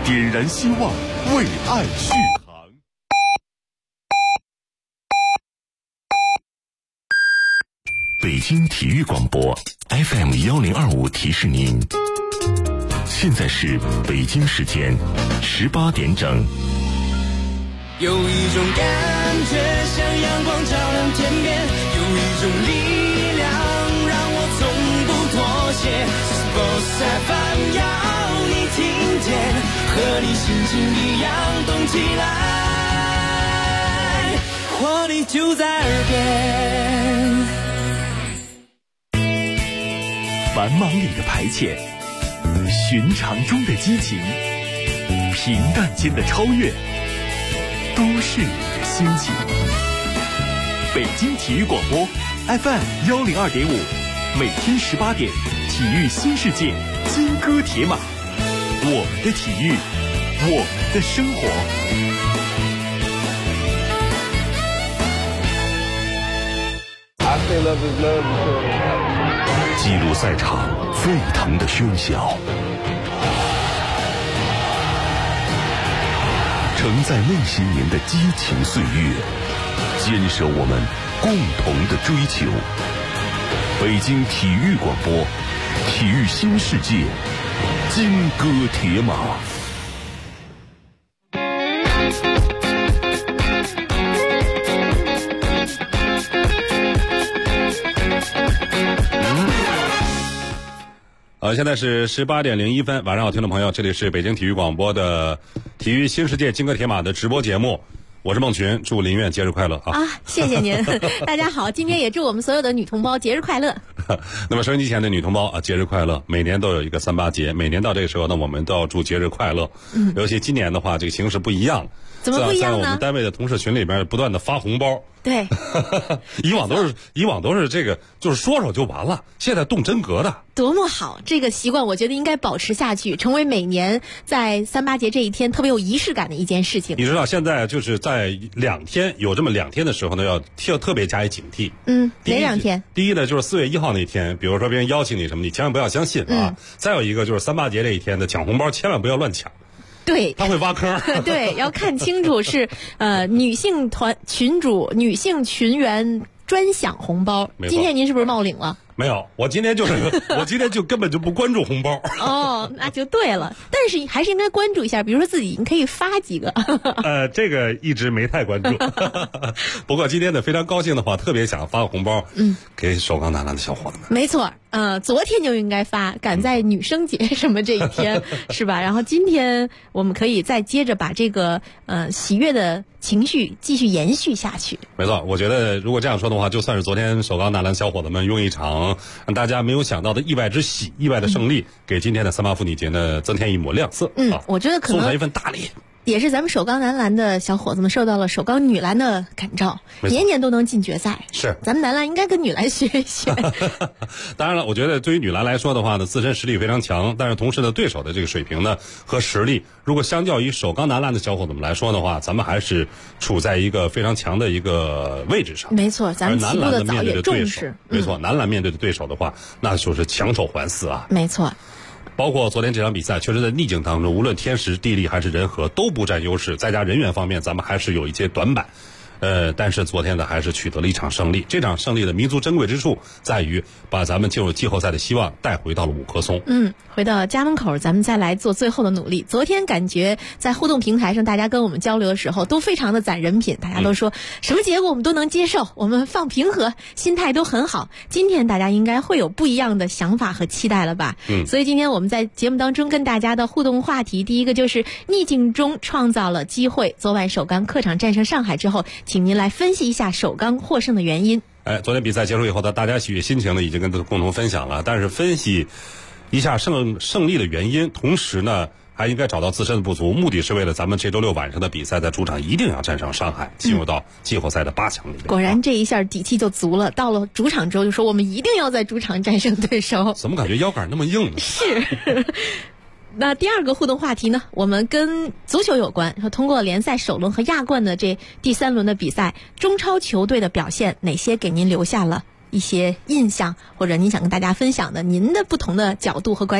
点燃希望，为爱续航。北京体育广播 FM1025提示您，现在是北京时间18点整。 有一种感觉像阳光照亮天边，有一种力量让我从不妥协。Sports FM 要你听见，和你心情一样动起来，活力就在耳边。 繁忙里的排遣，寻常中的激情，平淡间的超越，都是你的心情。北京体育广播 FM102.5，每天18点，体育新世界，金戈铁马，我们的体育，我们的生活。 记录赛场沸腾的喧嚣，承载那些年的激情岁月，坚守我们共同的追求。北京体育广播，体育新世界，金戈铁马。 现在是18点01分，晚上好，听众朋友，这里是北京体育广播的体育新世界金戈铁马的直播节目，我是孟群，祝林苑节日快乐啊！ 谢谢您，大家好，今天也祝我们所有的女同胞节日快乐。 那么收音机前的女同胞啊，节日快乐！每年都有一个38节，每年到这个时候呢，我们都要祝节日快乐。尤其今年的话，这个形势不一样了。 怎么不一样呢？ 在我们单位的同事群里边不断的发红包。 对， 以往都是这个，就是说说就完了，现在动真格的， 多么好！这个习惯我觉得应该保持下去，成为每年在38节这一天特别有仪式感的一件事情。 你知道现在就是在2天有这么2天的时候呢，要特别加以警惕。 哪2天？ 第一呢，就是4月1号那天，比如说别人邀请你什么，你千万不要相信啊。再有一个就是38节这一天的抢红包，千万不要乱抢。 对， 他会挖坑。 对，要看清楚是女性团群主、女性群员专享红包。今天您是不是冒领了？ 没有，我今天就根本就不关注红包。 哦，那就对了。但是还是应该关注一下，比如说自己你可以发几个。 这个一直没太关注。不过今天呢，非常高兴的话，特别想发个红包，给首钢男篮的小伙子们。 没错，昨天就应该发，赶在女生节什么这一天，是吧？然后今天我们可以再接着把这个喜悦的情绪继续延续下去。 没错，我觉得如果这样说的话，就算是昨天首钢男篮小伙子们用一场让大家没有想到的意外之喜、意外的胜利，给今天的38妇女节呢增添一抹亮色。 我觉得可能送上一份大礼。 也是咱们首钢男篮的小伙子们受到了首钢女篮的感召，年年都能进决赛。 是， 咱们男篮应该跟女篮学一学。 当然了，我觉得对于女篮来说的话呢，自身实力非常强，但是同时呢，对手的这个水平呢和实力，如果相较于首钢男篮的小伙子们来说的话，咱们还是处在一个非常强的一个位置上。 没错，咱们起步的早也重视。 没错，男篮面对的对手的话，那就是强手环伺啊。 没错。 包括昨天这场比赛，确实在逆境当中，无论天时地利还是人和都不占优势，再加人员方面，咱们还是有一些短板。但是昨天呢，还是取得了一场胜利。这场胜利的弥足珍贵之处在于，把咱们进入季后赛的希望带回到了五棵松。 回到家门口，咱们再来做最后的努力。昨天感觉在互动平台上，大家跟我们交流的时候，都非常的攒人品，大家都说什么结果我们都能接受，我们放平和，心态都很好。今天大家应该会有不一样的想法和期待了吧？所以今天我们在节目当中跟大家的互动话题，第一个就是逆境中创造了机会。昨晚首钢客场战胜上海之后，请您来分析一下首钢获胜的原因。 昨天比赛结束以后呢，大家喜悦心情呢已经跟共同分享了，但是分析一下胜利的原因，同时呢还应该找到自身的不足，目的是为了咱们这周6晚上的比赛，在主场一定要战胜上海，进入到季后赛的8强里面。 果然这一下底气就足了，到了主场之后就说我们一定要在主场战胜对手。 怎么感觉腰杆那么硬呢？ 是。那第二个互动话题呢，我们跟足球有关，说通过联赛首轮和亚冠的这第3轮的比赛，中超球队的表现哪些给您留下了一些印象，或者您想跟大家分享的您的不同的角度和观点。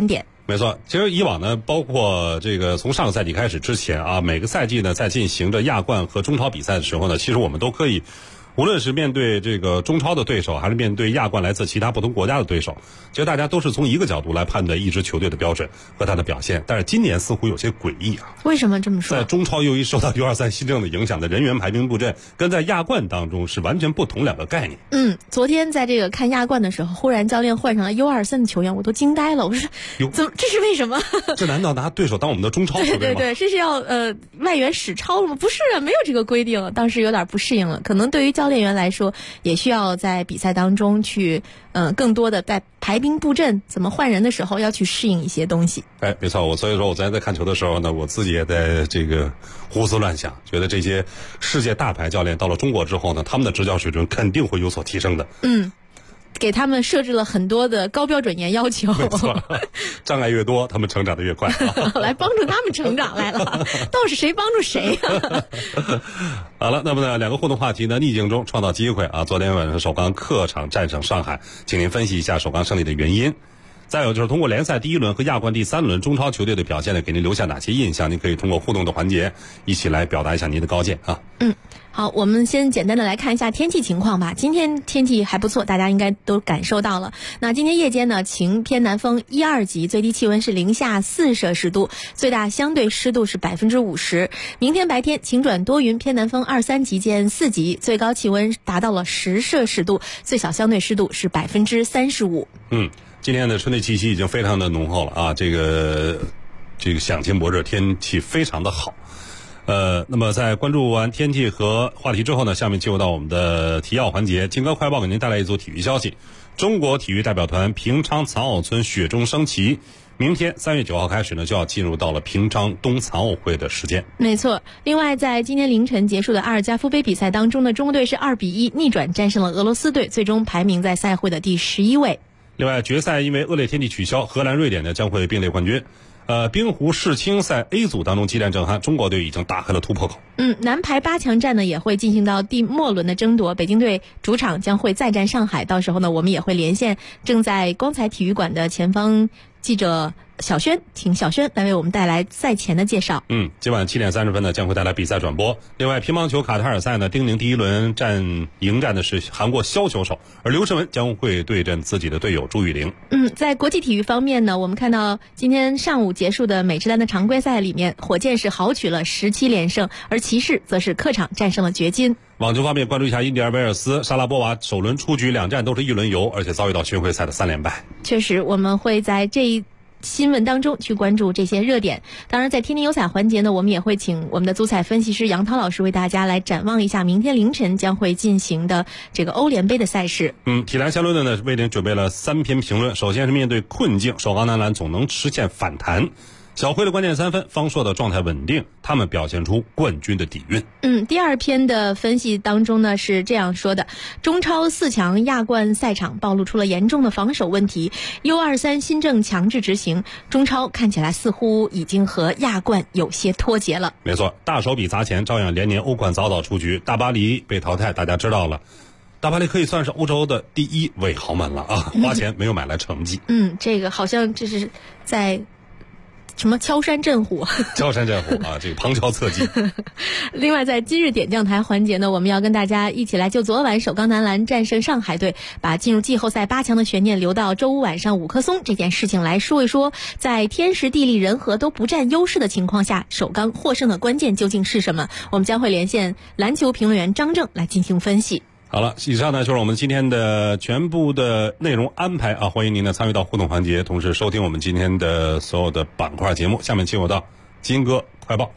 没错，其实以往呢，包括这个从上个赛季开始之前啊，每个赛季呢在进行着亚冠和中超比赛的时候呢，其实我们都可以，无论是面对这个中超的对手，还是面对亚冠来自其他不同国家的对手，其实大家都是从一个角度来判断一支球队的标准和他的表现。但是今年似乎有些诡异啊。 为什么这么说？ 在中超由于受到U23新政的影响的人员排兵布阵，跟在亚冠当中是完全不同两个概念。 昨天在这个看亚冠的时候，忽然教练换上了U23的球员，我都惊呆了。我说，怎么这是为什么？ 这难道拿对手当我们的中超球队吗？ 对，这是要外援使超了吗？不是啊，没有这个规定。当时有点不适应了，可能对于教练员来说，也需要在比赛当中去更多的在排兵布阵，怎么换人的时候要去适应一些东西。 哎，没错，所以说我昨天在看球的时候呢，我自己也在这个胡思乱想，觉得这些世界大牌教练到了中国之后呢，他们的执教水准肯定会有所提升的。 给他们设置了很多的高标准严要求， 没错，障碍越多，他们成长得越快来帮助他们成长来了，倒是谁帮助谁啊？ 好了，那么呢，两个互动话题呢，逆境中创造机会啊。昨天晚上首钢客场战胜上海，请您分析一下首钢胜利的原因。再有就是通过联赛第一轮和亚冠第3轮中超球队的表现呢，给您留下哪些印象？您可以通过互动的环节一起来表达一下您的高见啊。 好，我们先简单的来看一下天气情况吧。今天天气还不错，大家应该都感受到了。那今天夜间呢，晴偏南风1、2级，最低气温是零下4摄氏度，最大相对湿度是50%。明天白天晴转多云，偏南风2、3级见4级，最高气温达到了10摄氏度，最小相对湿度是35%。 今天的春天气息已经非常的浓厚了啊，这个响晴博热，天气非常的好。那么在关注完天气和话题之后呢，下面进入到我们的提要环节。金哥快报给您带来一组体育消息。中国体育代表团平昌残奥村雪中升旗，明天3月9号开始呢，就要进入到了平昌冬残奥会的时间。 没错。另外，在今天凌晨结束的阿尔加夫杯比赛当中呢，中国队是2比1逆转战胜了俄罗斯队，最终排名在赛会的第11位。 另外，决赛因为恶劣天气取消，荷兰、瑞典呢将会并列冠军。冰壶世青赛 A 组当中激战正酣，中国队已经打开了突破口。 男排8强战呢也会进行到末轮的争夺，北京队主场将会再战上海，到时候呢我们也会连线正在光彩体育馆的前方记者小轩，请小轩来为我们带来赛前的介绍。 今晚7点30分呢将会带来比赛转播。另外，乒乓球卡塔尔赛呢，丁宁第一轮迎战的是韩国肖球手，而刘诗雯将会对阵自己的队友朱雨玲。 在国际体育方面呢，我们看到今天上午结束的美职篮的常规赛里面，火箭是豪取了17连胜，而骑士则是客场战胜了掘金。 网球方面，关注一下印第安威尔斯，莎拉波娃首轮出局，2战都是1轮游，而且遭遇到巡回赛的3连败。 确实，我们会在这一新闻当中去关注这些热点。当然，在天天有彩环节呢，我们也会请我们的足彩分析师杨涛老师为大家来展望一下明天凌晨将会进行的这个欧联杯的赛事。 体坛相论的呢，为您准备了3篇评论。首先是面对困境，首钢男篮总能实现反弹。小辉的关键3分，方硕的状态稳定，他们表现出冠军的底蕴。 第二篇的分析当中呢是这样说的：中超4强亚冠赛场暴露出了严重的防守问题 ，U23 新政强制执行，中超看起来似乎已经和亚冠有些脱节了。 没错，大手笔砸钱，照样连年欧冠早早出局，大巴黎被淘汰，大家知道了。大巴黎可以算是欧洲的第1位豪门了啊！花钱没有买来成绩。 这个好像这是在什么敲山震虎啊，这个旁敲侧击。另外，在今日点将台环节呢，我们要跟大家一起来就昨晚首钢男篮战胜上海队，把进入季后赛8强的悬念留到周五晚上5棵松这件事情来说一说，在天时地利人和都不占优势的情况下，首钢获胜的关键究竟是什么？我们将会连线篮球评论员张正来进行分析。 好了，以上呢就是我们今天的全部的内容安排啊！欢迎您呢参与到互动环节，同时收听我们今天的所有的板块节目。下面进入到金哥快报。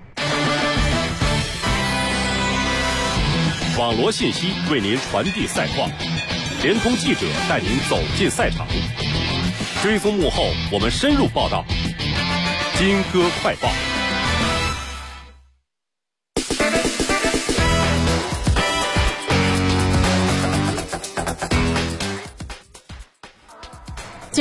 网罗信息为您传递赛况，联通记者带您走进赛场，追踪幕后，我们深入报道。金哥快报。 进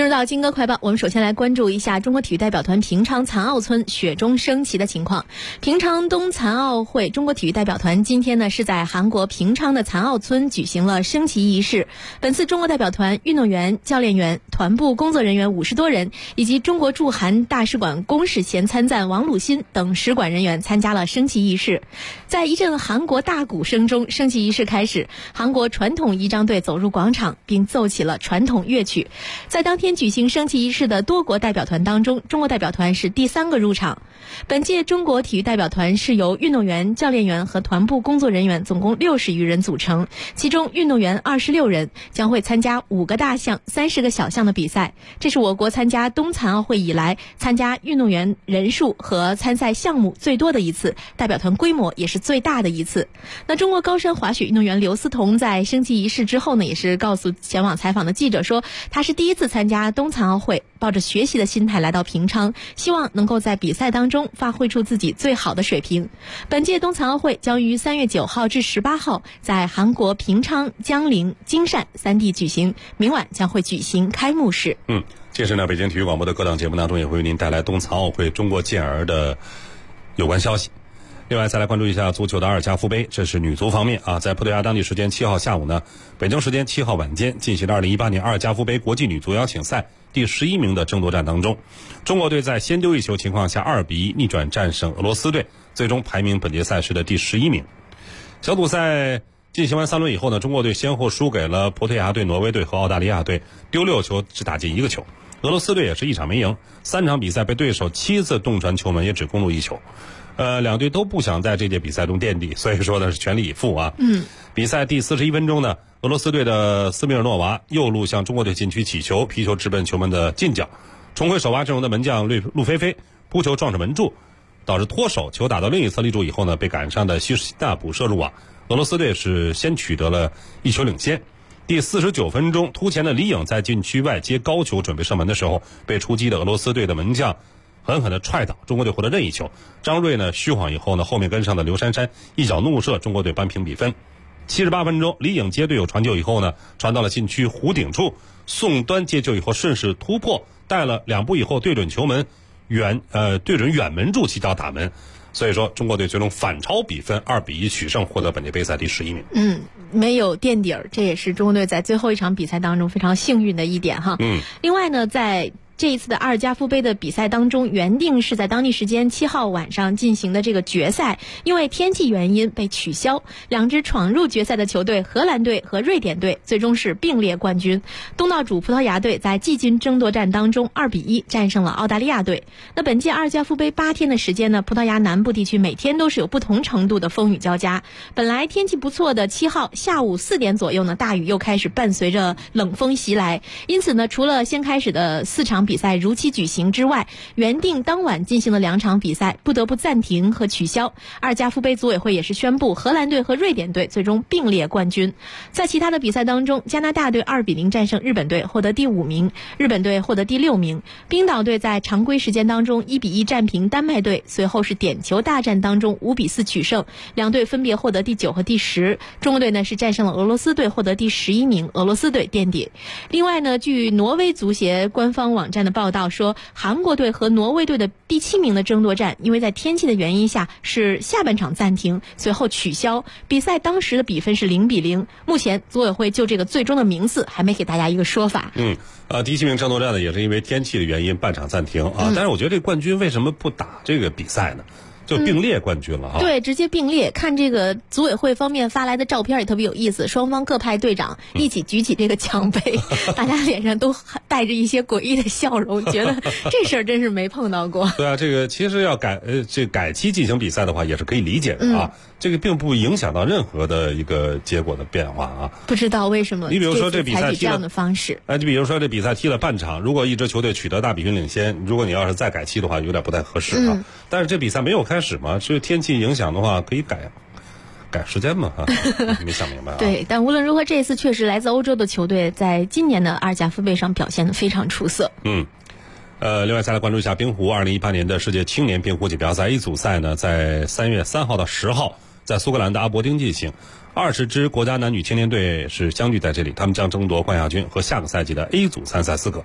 进入到金歌快报，我们首先来关注一下中国体育代表团平昌残奥村雪中升旗的情况。平昌冬残奥会中国体育代表团今天呢是在韩国平昌的残奥村举行了升旗仪式。本次中国代表团运动员、教练员、团部工作人员50多人，以及中国驻韩大使馆公使前参赞王鲁新等使馆人员参加了升旗仪式。在一阵韩国大鼓声中，升旗仪式开始，韩国传统仪仗队走入广场并奏起了传统乐曲。在当天举行升旗仪式的多国代表团当中，中国代表团是第3个入场。本届中国体育代表团是由运动员、教练员和团部工作人员总共60余人组成，其中运动员26人，将会参加5个大项、30个小项的比赛。这是我国参加冬残奥会以来参加运动员人数和参赛项目最多的一次，代表团规模也是最大的一次。那中国高山滑雪运动员刘思彤在升旗仪式之后呢，也是告诉前往采访的记者说，他是第一次参加冬残奥会，抱着学习的心态来到平昌，希望能够在比赛当中发挥出自己最好的水平。本届冬残奥会将于3月9号至18号在韩国平昌、江陵、京汕3地举行，明晚将会举行开幕式。 届时呢，北京体育广播的各档节目当中也会为您带来冬残奥会中国健儿的有关消息。另外再来关注一下足球的阿尔加夫杯，这是女足方面啊，在葡萄牙当地时间7号下午呢，北京时间7号晚间进行的2018年阿尔加夫杯国际女足邀请赛第11名的争夺战当中，中国队在先丢一球情况下2比1逆转战胜俄罗斯队，最终排名本届赛事的第11名。小组赛进行完3轮以后呢，中国队先后输给了葡萄牙队、挪威队和澳大利亚队，丢6球只打进1个球。俄罗斯队也是一场没赢，3场比赛被对手7次洞传球门，也只攻入1球。两队都不想在这届比赛中垫底，所以说呢是全力以赴啊。比赛第41分钟呢，俄罗斯队的斯米尔诺娃右路向中国队禁区起球，皮球直奔球门的近角，重回首发阵容的门将陆菲菲扑球撞上门柱，导致脱手，球打到另一侧立柱以后呢，被赶上的希什纳补射入网。俄罗斯队是先取得了1球领先。第49分钟，突前的李颖在禁区外接高球准备射门的时候，被出击的俄罗斯队的门将狠狠地踹倒，中国队获得任意球。张睿呢虚晃以后呢，后面跟上的刘珊珊一脚怒射，中国队扳平比分。78分钟，李颖接队友传球以后呢，传到了禁区弧顶处，宋端接球以后顺势突破，带了2步以后对准球门对准远门柱起脚打门。所以说中国队最终反超比分2比1取胜，获得本届杯赛第11名。 没有垫底儿，这也是中国队在最后一场比赛当中非常幸运的一点哈。另外呢，在这一次的阿尔加夫杯的比赛当中，原定是在当地时间7号晚上进行的这个决赛，因为天气原因被取消。2支闯入决赛的球队荷兰队和瑞典队最终是并列冠军。东道主葡萄牙队在季军争夺战当中2比1战胜了澳大利亚队。那本届阿尔加夫杯8天的时间呢，葡萄牙南部地区每天都是有不同程度的风雨交加。本来天气不错的7号下午4点左右呢，大雨又开始伴随着冷风袭来。因此呢，除了先开始的4场比赛如期举行之外，原定当晚进行的2场比赛不得不暂停和取消。阿尔加夫杯组委会也是宣布，荷兰队和瑞典队最终并列冠军。在其他的比赛当中，加拿大队2比0战胜日本队，获得第5名，日本队获得第6名。冰岛队在常规时间当中1比1战平丹麦队，随后是点球大战当中5比4取胜，两队分别获得第9和第10。中国队呢是战胜了俄罗斯队，获得第11名，俄罗斯队垫底。另外呢，据挪威足协官方网站的报道说，韩国队和挪威队的第7名的争夺战，因为在天气的原因下是下半场暂停，随后取消。比赛当时的比分是0比0。目前组委会就这个最终的名次还没给大家一个说法。 第7名争夺战呢，也是因为天气的原因半场暂停啊。但是我觉得这冠军为什么不打这个比赛呢？就并列冠军了哈。 对，直接并列。看这个组委会方面发来的照片也特别有意思，双方各派队长一起举起这个奖杯，大家脸上都带着一些诡异的笑容，觉得这事儿真是没碰到过。 对啊，这个其实要改期进行比赛的话，也是可以理解的啊。这个并不影响到任何的一个结果的变化啊。 不知道为什么你比如说这比赛采取这样的方式， 你比如说这比赛踢了半场，如果一支球队取得大比分领先，如果你要是再改期的话，有点不太合适啊。但是这比赛没有开始嘛，是天气影响的话可以改时间嘛啊。没想明白啊。 对，但无论如何，这次确实来自欧洲的球队在今年的阿尔加夫杯上表现得非常出色。 另外再来关注一下冰壶2018年的世界青年冰壶锦标赛 A 组赛呢，在3月3号到10号在苏格兰的阿伯丁进行。20支国家男女青年队是相聚在这里，他们将争夺冠亚军和下个赛季的 A 组参赛资格。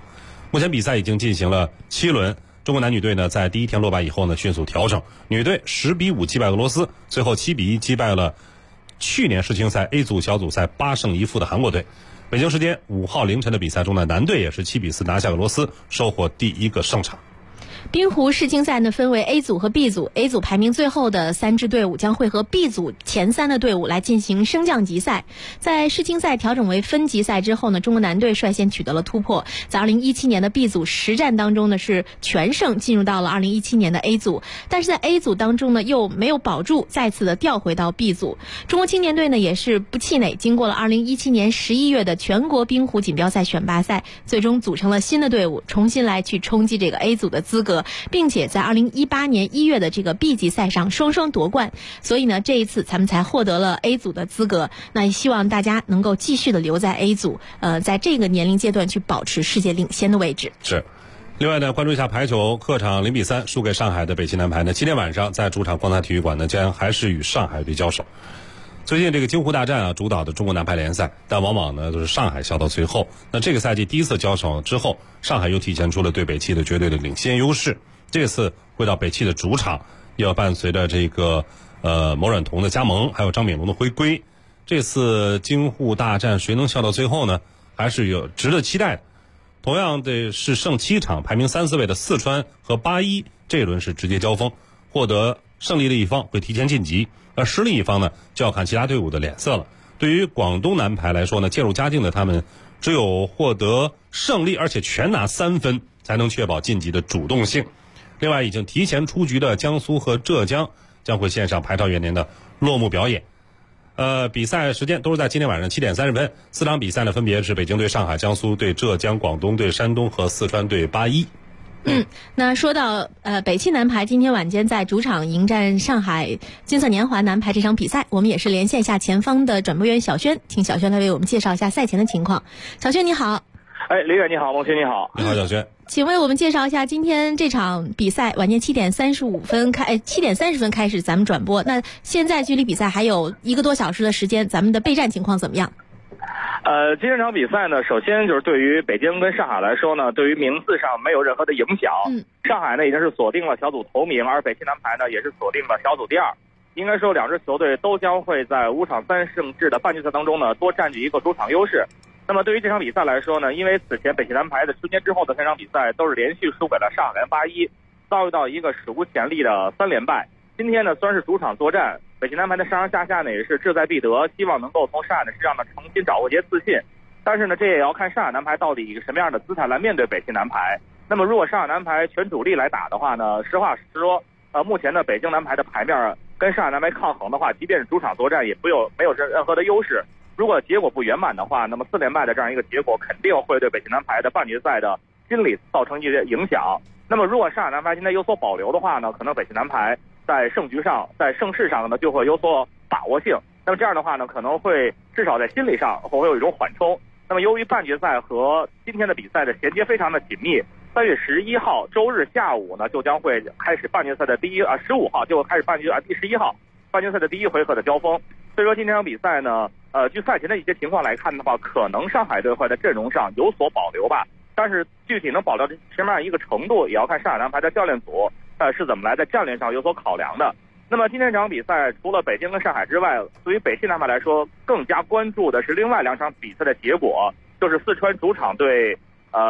目前比赛已经进行了7轮，中国男女队呢在第一天落败以后呢迅速调整，女队10-5击败俄罗斯，随后7-1击败了去年世青赛 A 组小组赛8胜1负的韩国队。北京时间5号凌晨的比赛中呢，男队也是7-4拿下俄罗斯，收获第一个胜场。 冰壶世青赛呢分为 A 组和 B 组 ，A 组排名最后的3支队伍将会和 B 组前3的队伍来进行升降级赛。在世青赛调整为分级赛之后呢，中国男队率先取得了突破，在2017年的 B 组实战当中呢是全胜进入到了2017年的 A 组，但是在 A 组当中呢又没有保住，再次的调回到 B 组。中国青年队呢也是不气馁，经过了2017年11月的全国冰壶锦标赛选拔赛，最终组成了新的队伍，重新来去冲击这个 A 组的资格，并且在2018年1月的这个 B 级赛上双双夺冠，所以呢这一次咱们才获得了 A 组的资格。那也希望大家能够继续的留在 A 组，在这个年龄阶段去保持世界领先的位置。 是。另外呢，关注一下排球，客场0-3输给上海的北汽男排呢，今天晚上在主场光大体育馆呢，将还是与上海队交手。最近这个京沪大战啊，主导的中国男排联赛，但往往呢都是上海笑到最后。那这个赛季第一次交手之后，上海又体现出了对北汽的绝对的领先优势。这次回到北汽的主场，要伴随着这个毛阮彤的加盟，还有张炳龙的回归。这次京沪大战谁能笑到最后呢？还是有值得期待的。同样的是胜7场，排名3、4位的四川和8-1，这一轮是直接交锋，获得胜利的一方会提前晋级，而失利一方呢就要看其他队伍的脸色了。对于广东男排来说呢，渐入佳境的他们只有获得胜利，而且全拿3分，才能确保晋级的主动性。另外，已经提前出局的江苏和浙江将会献上排朝元年的落幕表演。比赛时间都是在今天晚上7点30分。4场比赛呢，分别是北京对上海、江苏对浙江、广东对山东和四川对8-1。 那说到北汽男排今天晚间在主场迎战上海金色年华男排这场比赛，我们也是连线下前方的转播员小轩，请小轩来为我们介绍一下赛前的情况。小轩你好。 李远你好，孟轩你好。 你好小轩。 请为我们介绍一下今天这场比赛，晚间7点30分开始咱们转播。那现在距离比赛还有1个多小时的时间，咱们的备战情况怎么样？ 今天这场比赛呢，首先就是对于北京跟上海来说呢，对于名次上没有任何的影响。上海呢已经是锁定了小组头名，而北汽男排呢也是锁定了小组第2。应该说两支球队都将会在5场3胜制的半决赛当中呢多占据一个主场优势。那么对于这场比赛来说呢，因为此前北汽男排的春节之后的3场比赛都是连续输给了上海8-1，遭遇到一个史无前例的3连败。今天呢虽然是主场作战，北汽男排的上上下下呢也是志在必得，希望能够从上海的身上呢重新掌握一些自信。但是呢，这也要看上海男排到底以什么样的姿态来面对北汽男排。那么如果上海男排全主力来打的话呢，实话实说，目前的北京男排的牌面跟上海男排抗衡的话，即便是主场作战也没有任何的优势。如果结果不圆满的话，那么4连败的这样一个结果肯定会对北汽男排的半决赛的心理造成一些影响。那么如果上海男排今天有所保留的话呢，可能北汽男排在胜局上、在胜势上呢就会有所把握性。那么这样的话呢，可能会至少在心理上会有一种缓冲。那么由于半决赛和今天的比赛的衔接非常的紧密，3月11号周日下午呢就将会开始半决赛的15号就会开始第11号半决赛的第1回合的交锋。所以说今天这场比赛呢，据赛前的一些情况来看的话，可能上海队会在阵容上有所保留吧。但是具体能保留什么样一个程度，也要看上海男排的教练组是怎么来在战略上有所考量的。那么今天这场比赛除了北京跟上海之外，对于北汽男排来说更加关注的是另外2场比赛的结果，就是四川主场对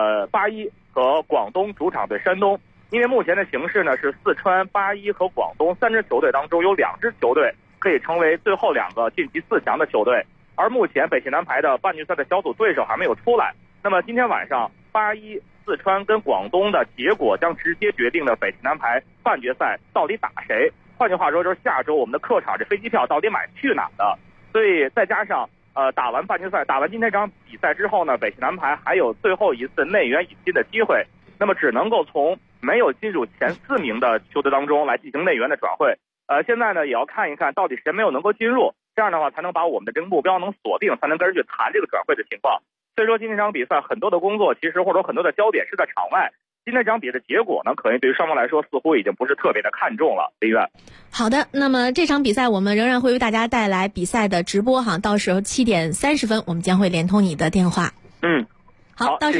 8-1和广东主场对山东。因为目前的形势呢是四川、8-1和广东3支球队当中有2支球队可以成为最后2个晋级4强的球队，而目前北汽男排的半决赛的小组对手还没有出来。那么今天晚上8-1四川跟广东的结果将直接决定了北汽男排半决赛到底打谁。换句话说，就是下周我们的客场这飞机票到底买去哪的。所以再加上打完半决赛，打完今天这场比赛之后呢，北汽男排还有最后一次内援引进的机会，那么只能够从没有进入前4名的球队当中来进行内援的转会。现在呢也要看一看到底谁没有能够进入，这样的话才能把我们的这个目标能锁定，才能跟人去谈这个转会的情况。所以说今天这场比赛很多的工作其实或者很多的焦点是在场外。今天这场比赛的结果呢，可能对于双方来说似乎已经不是特别的看重了。李远， 好的，那么这场比赛我们仍然会为大家带来比赛的直播哈，到时候7点30分我们将会连通你的电话。 好， 到时见。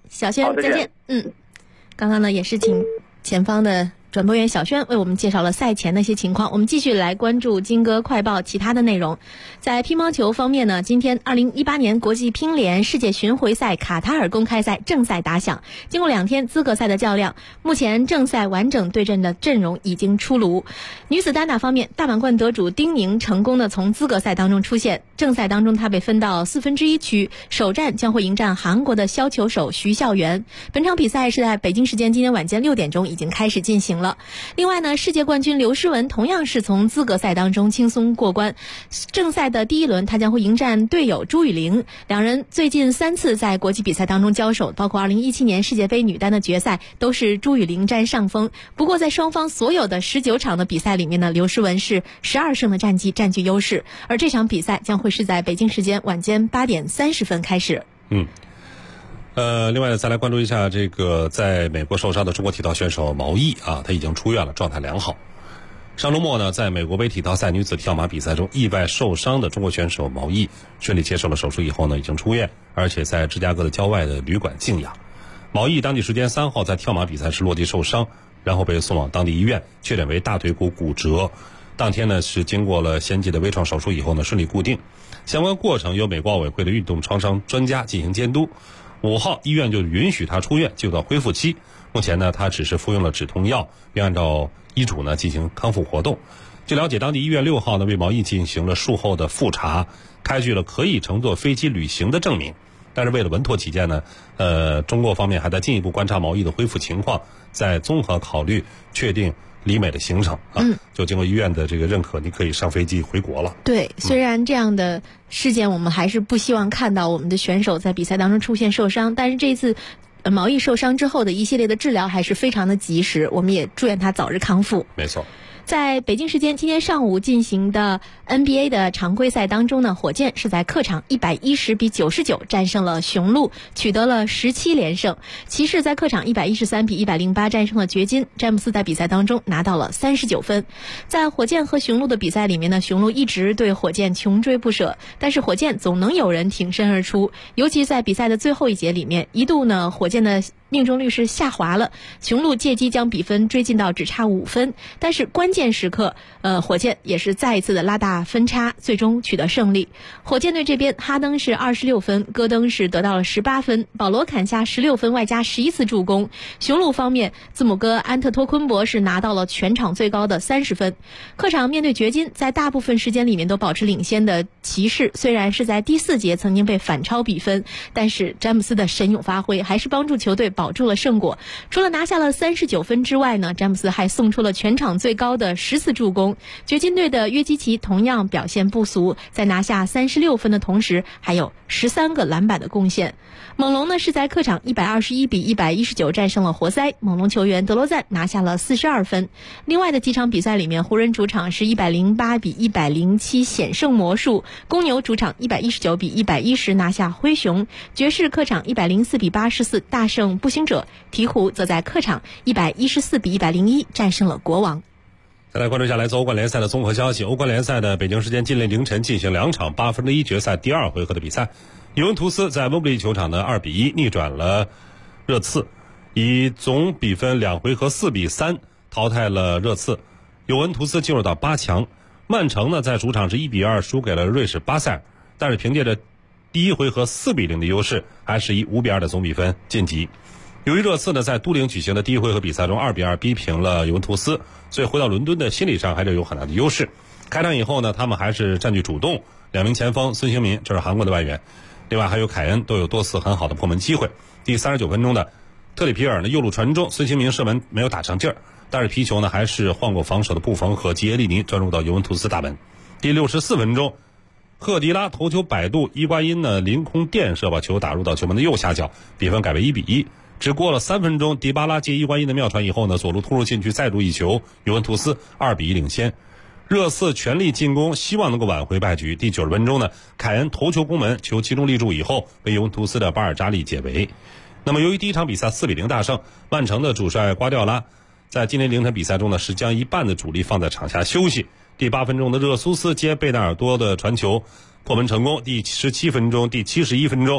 小轩，再见。刚刚呢也是请前方的转播员小轩为我们介绍了赛前的一些情况。我们继续来关注金歌快报其他的内容。在乒乓球方面呢，今天2018年国际乒联世界巡回赛卡塔尔公开赛正赛打响，经过2天资格赛的较量，目前正赛完整对阵的阵容已经出炉。女子单打方面，大满贯得主丁宁成功的从资格赛当中出现，正赛当中她被分到1/4区，首战将会迎战韩国的削球手徐孝元。本场比赛是在北京时间今天晚间6点钟已经开始进行了。另外呢，世界冠军刘诗雯同样是从资格赛当中轻松过关，正赛的第1轮她将会迎战队友朱雨玲，两人最近3次在国际比赛当中交手，包括2017年世界杯女单的决赛都是朱雨玲占上风。不过在双方所有的19场的比赛里面呢，刘诗雯是12胜的战绩占据优势，而这场比赛将会是在北京时间晚间8点30分开始。 另外呢，再来关注一下这个在美国受伤的中国体操选手毛毅啊，他已经出院了，状态良好。上周末呢，在美国杯体操赛女子跳马比赛中意外受伤的中国选手毛毅顺利接受了手术以后呢，已经出院，而且在芝加哥的郊外的旅馆静养。毛毅当地时间3号在跳马比赛时落地受伤，然后被送往当地医院，确诊为大腿骨骨折。当天呢是经过了先进的微创手术以后呢顺利固定，相关过程由美国奥委会的运动创伤专家进行监督。5号医院就允许他出院进入到恢复期，目前呢他只是服用了止痛药，并按照医嘱呢进行康复活动。据了解，当地医院6号呢为毛毅进行了术后的复查，开具了可以乘坐飞机旅行的证明。但是为了稳妥起见呢，中国方面还在进一步观察毛毅的恢复情况，再综合考虑确定离美的行程啊。就经过医院的这个认可，你可以上飞机回国了。 对，虽然这样的事件我们还是不希望看到我们的选手在比赛当中出现受伤，但是这一次毛毅受伤之后的一系列的治疗还是非常的及时，我们也祝愿他早日康复。 没错。 在北京时间今天上午进行的 NBA 的常规赛当中呢，火箭是在客场110比99战胜了雄鹿，取得了17连胜。骑士在客场113比108战胜了掘金，詹姆斯在比赛当中拿到了39分。在火箭和雄鹿的比赛里面呢，雄鹿一直对火箭穷追不舍，但是火箭总能有人挺身而出，尤其在比赛的最后一节里面，一度呢火箭的命中率是下滑了，雄鹿借机将比分追进到只差5分，但是关键时刻火箭也是再一次的拉大分差，最终取得胜利。火箭队这边哈登是26分，戈登是得到了18分，保罗砍下16分外加11次助攻。雄鹿方面，字母哥安特托昆博是拿到了全场最高的30分。客场面对掘金，在大部分时间里面都保持领先的骑士，虽然是在第4节曾经被反超比分，但是詹姆斯的神勇发挥还是帮助球队保住了胜果。除了拿下了39分之外呢，詹姆斯还送出了全场最高的10次助攻。掘金队的约基奇同样表现不俗，在拿下36分的同时还有13个篮板的贡献。猛龙呢是在客场121比119战胜了活塞，猛龙球员德罗赞拿下了42分。另外的几场比赛里面，湖人主场是108比107险胜魔术，公牛主场119比110拿下灰熊，爵士客场104比84大胜步行者，鹈鹕则在客场114比101战胜了国王。 再来关注一下来自欧冠联赛的综合消息。欧冠联赛的北京时间今天凌晨进行2场1/8决赛第2回合的比赛，尤文图斯在温布利球场的2比1逆转了热刺，以总比分2回合4比3淘汰了热刺，尤文图斯进入到8强。曼城呢在主场是1比2输给了瑞士巴塞尔，但是凭借着第1回合4比0的优势，还是以5比2的总比分晋级。由于热刺呢在都灵举行的第1回合比赛中2比2逼平了尤文图斯，所以回到伦敦的心理上还是有很大的优势。开场以后呢，他们还是占据主动，2名前锋孙兴民，这是韩国的外援，另外还有凯恩，都有多次很好的破门机会。第39分钟的特里皮尔呢右路传中，孙兴民射门没有打上劲儿，但是皮球呢还是晃过防守的布冯和吉耶利尼，钻入到尤文图斯大门。第64分钟，赫迪拉头球摆渡，伊瓜因呢凌空垫射把球打入到球门的右下角，比分改为1比1。只过了3分钟，迪巴拉接伊瓜因的妙传以后呢，左路突入禁区再入一球，尤文图斯2比1领先。热刺全力进攻，希望能够挽回败局。第90分钟呢，凯恩头球攻门，球击中立柱以后，被尤文图斯的巴尔扎利解围。那么由于第一场比赛4比0大胜，曼城的主帅瓜迪奥拉在今天凌晨比赛中呢，是将一半的主力放在场下休息。第8分钟的热苏斯接贝纳尔多的传球破门成功。第17分钟、第71分钟，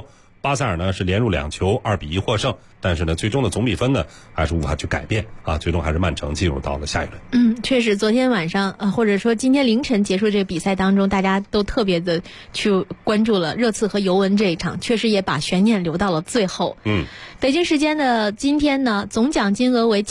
巴塞尔呢是连入2球，2-1获胜，但是呢最终的总比分呢还是无法去改变啊，最终还是曼城进入到了下一轮。 确实昨天晚上或者说今天凌晨结束这个比赛当中，大家都特别的去关注了热刺和尤文这一场，确实也把悬念留到了最后。北京时间的今天呢，总奖金额为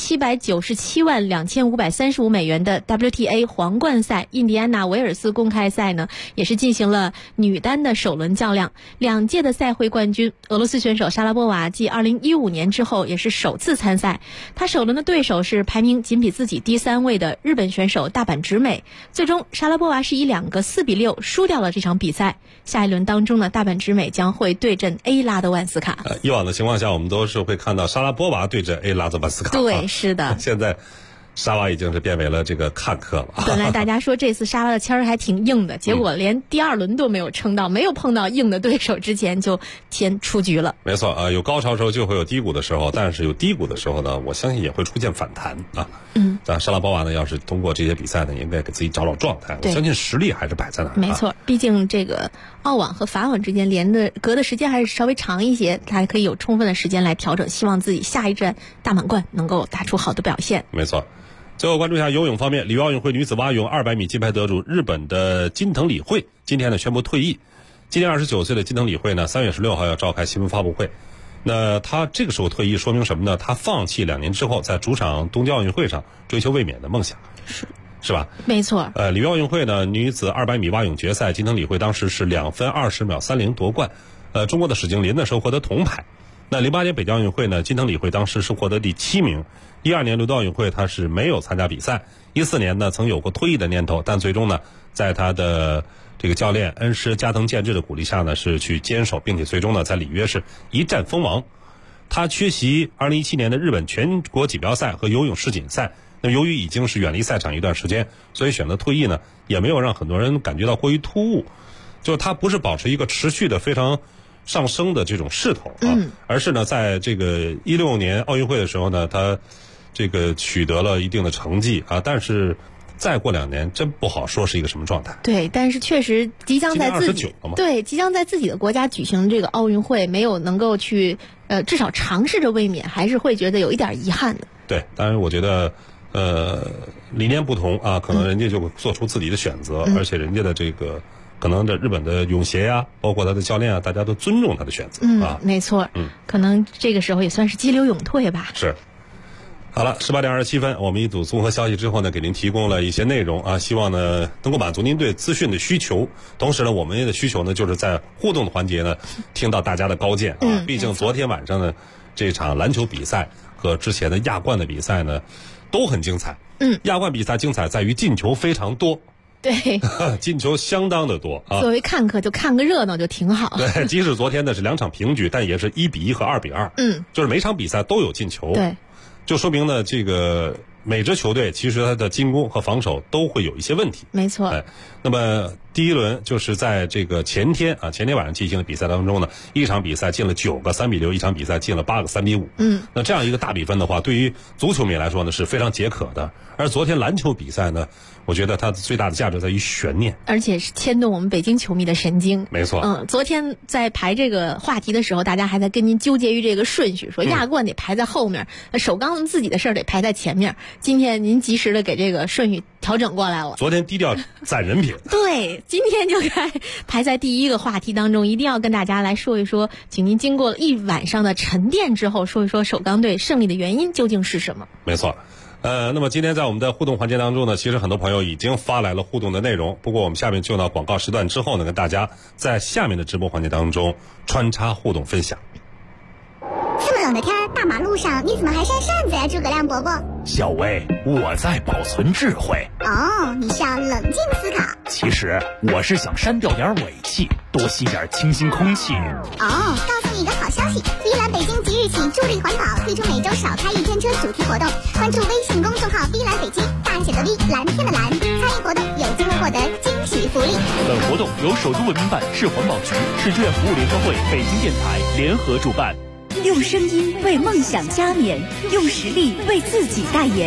7972535美元的 WTA 皇冠赛印第安纳维尔斯公开赛呢，也是进行了女单的首轮较量，2届的赛会冠军俄罗斯选手莎拉波娃继2015年之后也是首次参赛，她首轮的对手是排名仅比自己第3位的日本选手大阪直美，最终莎拉波娃是以2个4-6输掉了这场比赛。下一轮当中呢，大阪直美将会对阵 A 拉德万斯卡。 以往的情况下我们都是会看到莎拉波娃对阵 A 拉德万斯卡。 对，是的。 现在莎娃已经是变为了这个看客了。 本来大家说这次莎娃的签儿还挺硬的，结果连第2轮都没有撑到，没有碰到硬的对手之前就先出局了。 没错啊，有高潮的时候就会有低谷的时候，但是有低谷的时候呢，我相信也会出现反弹啊。但莎拉波娃呢，要是通过这些比赛呢，应该给自己找找状态。我相信实力还是摆在那儿。 没错，毕竟这个澳网和法网之间隔的时间还是稍微长一些，他还可以有充分的时间来调整，希望自己下一站大满贯能够打出好的表现。 没错。最后关注一下游泳方面，里约奥运会女子蛙泳200米金牌得主日本的金藤理惠今天呢宣布退役。今年29岁的金藤理惠呢，3月16号要召开新闻发布会。那她这个时候退役说明什么呢？她放弃2年之后在主场东京奥运会上追求卫冕的梦想，是吧？没错。里约奥运会呢女子200米蛙泳决赛，金藤理惠当时是2分20秒30夺冠。中国的史静林呢是获得铜牌。那08年北京奥运会呢，金藤理惠当时是获得第7名。12年伦敦奥运会她是没有参加比赛。14年呢曾有过退役的念头，但最终呢在她的这个教练恩师加藤健治的鼓励下呢是去坚守，并且最终呢在里约是一战封王。她缺席2017年的日本全国锦标赛和游泳世锦赛。那由于已经是远离赛场一段时间，所以选择退役呢也没有让很多人感觉到过于突兀，就是她不是保持一个持续的非常上升的这种势头啊，而是呢在这个16年奥运会的时候呢，他这个取得了一定的成绩啊，但是再过2年真不好说是一个什么状态。对，但是确实即将在自己的国家举行这个奥运会，没有能够去至少尝试着卫冕，还是会觉得有一点遗憾的。对，当然我觉得理念不同啊，可能人家就会做出自己的选择，而且人家的这个可能这日本的泳协呀，包括他的教练啊，大家都尊重他的选择啊。没错，可能这个时候也算是激流勇退吧。是。好了，18点27分，我们一组综合消息之后呢，给您提供了一些内容啊，希望呢能够满足您对资讯的需求。同时呢，我们的需求呢，就是在互动的环节呢，听到大家的高见啊。毕竟昨天晚上呢，这场篮球比赛和之前的亚冠的比赛呢，都很精彩。亚冠比赛精彩在于进球非常多。对，进球相当的多啊！作为看客就看个热闹就挺好。对，即使昨天呢是2场平局，但也是1-1和2-2。就是每场比赛都有进球。对，就说明呢，这个每支球队其实它的进攻和防守都会有一些问题。没错。那么第一轮就是在这个前天晚上进行的比赛当中呢，一场比赛进了9个3-6，一场比赛进了8个3-5。那这样一个大比分的话，对于足球迷来说呢是非常解渴的。而昨天篮球比赛呢，我觉得它最大的价值在于悬念，而且是牵动我们北京球迷的神经。没错。昨天在排这个话题的时候，大家还在跟您纠结于这个顺序，说亚冠得排在后面，首钢自己的事儿得排在前面。今天您及时的给这个顺序调整过来了。昨天低调攒人品。对，今天就该排在第一个话题当中，一定要跟大家来说一说，请您经过了一晚上的沉淀之后，说一说首钢队胜利的原因究竟是什么？没错。那么今天在我们的互动环节当中呢，其实很多朋友已经发来了互动的内容。不过我们下面就到广告时段之后呢，跟大家在下面的直播环节当中穿插互动分享。 这么冷的天，大马路上你怎么还扇扇子呀，诸葛亮伯伯？ 小薇，我在保存智慧。 哦，你是要冷静思考。 其实我是想删掉点尾气，多吸点清新空气。 哦，告诉你一个好消息，碧蓝北京即日起助力环保，推出每周少开1天车主题活动。关注微信公众号碧蓝北京，大写的 V， 蓝天的蓝，参与活动有机会获得惊喜福利。 本活动由首都文明办、市环保局、市志愿服务联合会、北京电台联合主办。 用声音为梦想加冕，用实力为自己代言。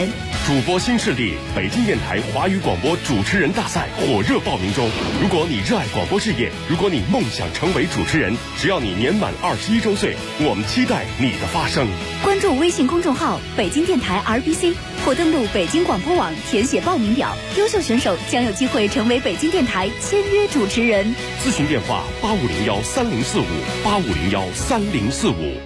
主播新势力北京电台华语广播主持人大赛火热报名中。如果你热爱广播事业，如果你梦想成为主持人，只要你年满21周岁，我们期待你的发声。 关注微信公众号北京电台 RBC 或登录北京广播网填写报名表，优秀选手将有机会成为北京电台签约主持人。 咨询电话8501304585013045。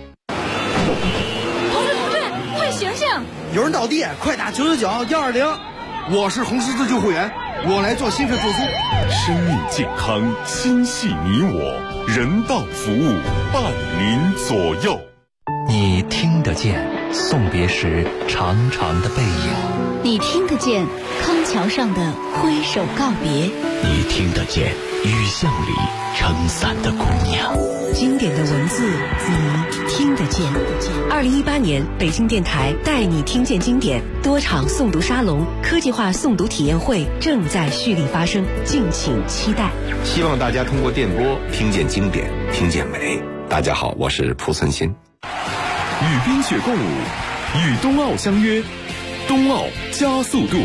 有人倒地，快打999-120。我是红十字救护员，我来做心肺复苏。 生命健康，心系你我，人道服务伴您左右。 你听得见送别时长长的背影， 你听得见康桥上的挥手告别， 你听得见雨巷里撑伞的姑娘。 经典的文字，你听得见。2018年北京电台带你听见经典多场诵读沙龙、科技化诵读体验会正在蓄力发生，敬请期待。 希望大家通过电波听见经典，听见美。大家好，我是濮存昕。 与冰雪共舞，与冬奥相约，冬奥加速度。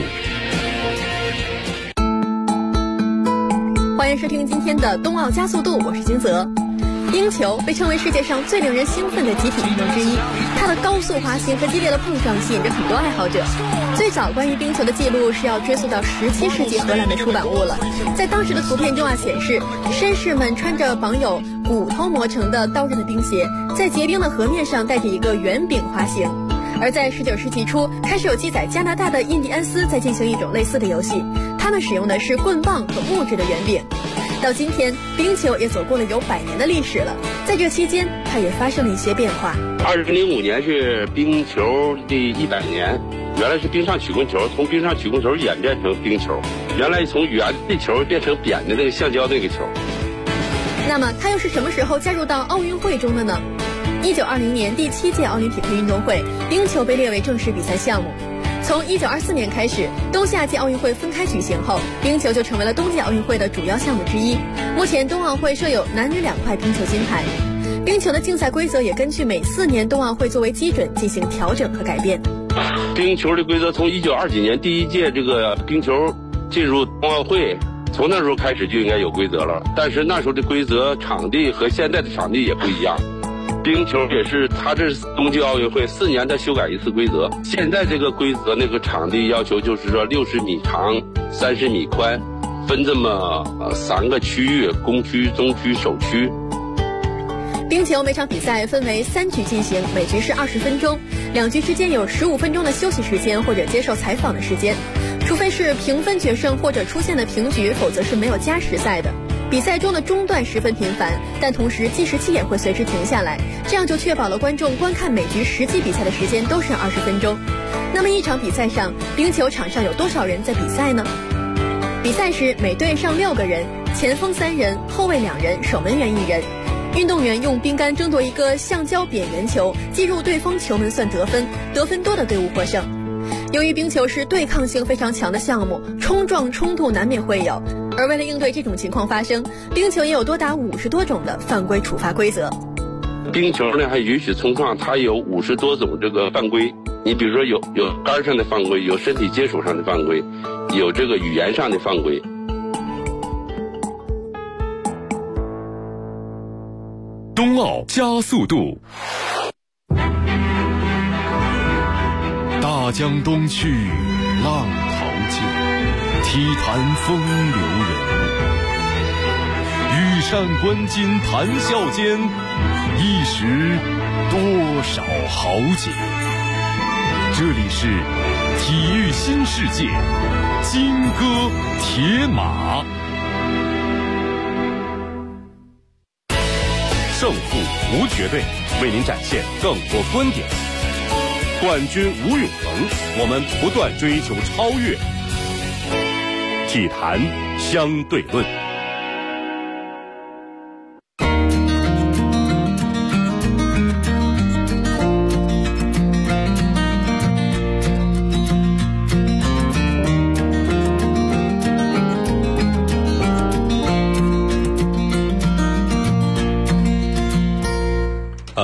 欢迎收听今天的冬奥加速度，我是金泽。冰球被称为世界上最令人兴奋的集体运动之一，它的高速滑行和激烈的碰撞吸引着很多爱好者。最早关于冰球的记录是要追溯到17世纪荷兰的出版物了。在当时的图片中显示，绅士们穿着绑有骨头磨成的刀刃的冰鞋，在结冰的河面上带着一个圆饼滑行。而在19世纪初，开始有记载加拿大的印第安斯在进行一种类似的游戏，他们使用的是棍棒和木质的圆饼。到今天，冰球也走过了有100年的历史了。在这期间，它也发生了一些变化。 2005年是冰球的100年，原来是冰上曲棍球，从冰上曲棍球演变成冰球，原来从圆的球变成扁的那个橡胶那个球。 那么，它又是什么时候加入到奥运会中的呢？1920年第7届奥林匹克运动会，冰球被列为正式比赛项目。从1924年开始，冬夏季奥运会分开举行后，冰球就成为了冬季奥运会的主要项目之一。目前冬奥会设有男女2块冰球金牌。冰球的竞赛规则也根据每4年冬奥会作为基准进行调整和改变。 冰球的规则从1920几年第1届这个冰球进入冬奥会，从那时候开始就应该有规则了。但是那时候的规则场地和现在的场地也不一样。冰球也是，它这是冬季奥运会4年再修改一次规则。现在这个规则那个场地要求就是说60米长，30米宽，分这么3个区域：攻区、中区、首区。 冰球每场比赛分为3局进行，每局是20分钟，2局之间有15分钟的休息时间或者接受采访的时间。除非是平分决胜或者出现了平局，否则是没有加时赛的。比赛中的中断十分频繁，但同时计时器也会随之停下来，这样就确保了观众观看每局实际比赛的时间都是20分钟。那么一场比赛上，冰球场上有多少人在比赛呢？比赛时每队上6个人，前锋3人，后卫2人，守门员1人。运动员用冰杆争夺一个橡胶扁圆球，击入对方球门算得分，得分多的队伍获胜。由于冰球是对抗性非常强的项目，冲撞冲突难免会有，而为了应对这种情况发生，冰球也有多达50多种的犯规处罚规则。 冰球呢还允许冲撞，它有50多种这个犯规。你比如说有杆上的犯规，有身体接触上的犯规，有这个语言上的犯规。 冬奥加速度。大江东去，浪淘尽，体坛风流人物。羽扇纶巾谈笑间，一时多少豪杰。这里是体育新世界，金戈铁马。胜负无绝对，为您展现更多观点。冠军无永恒，我们不断追求超越。体坛相对论。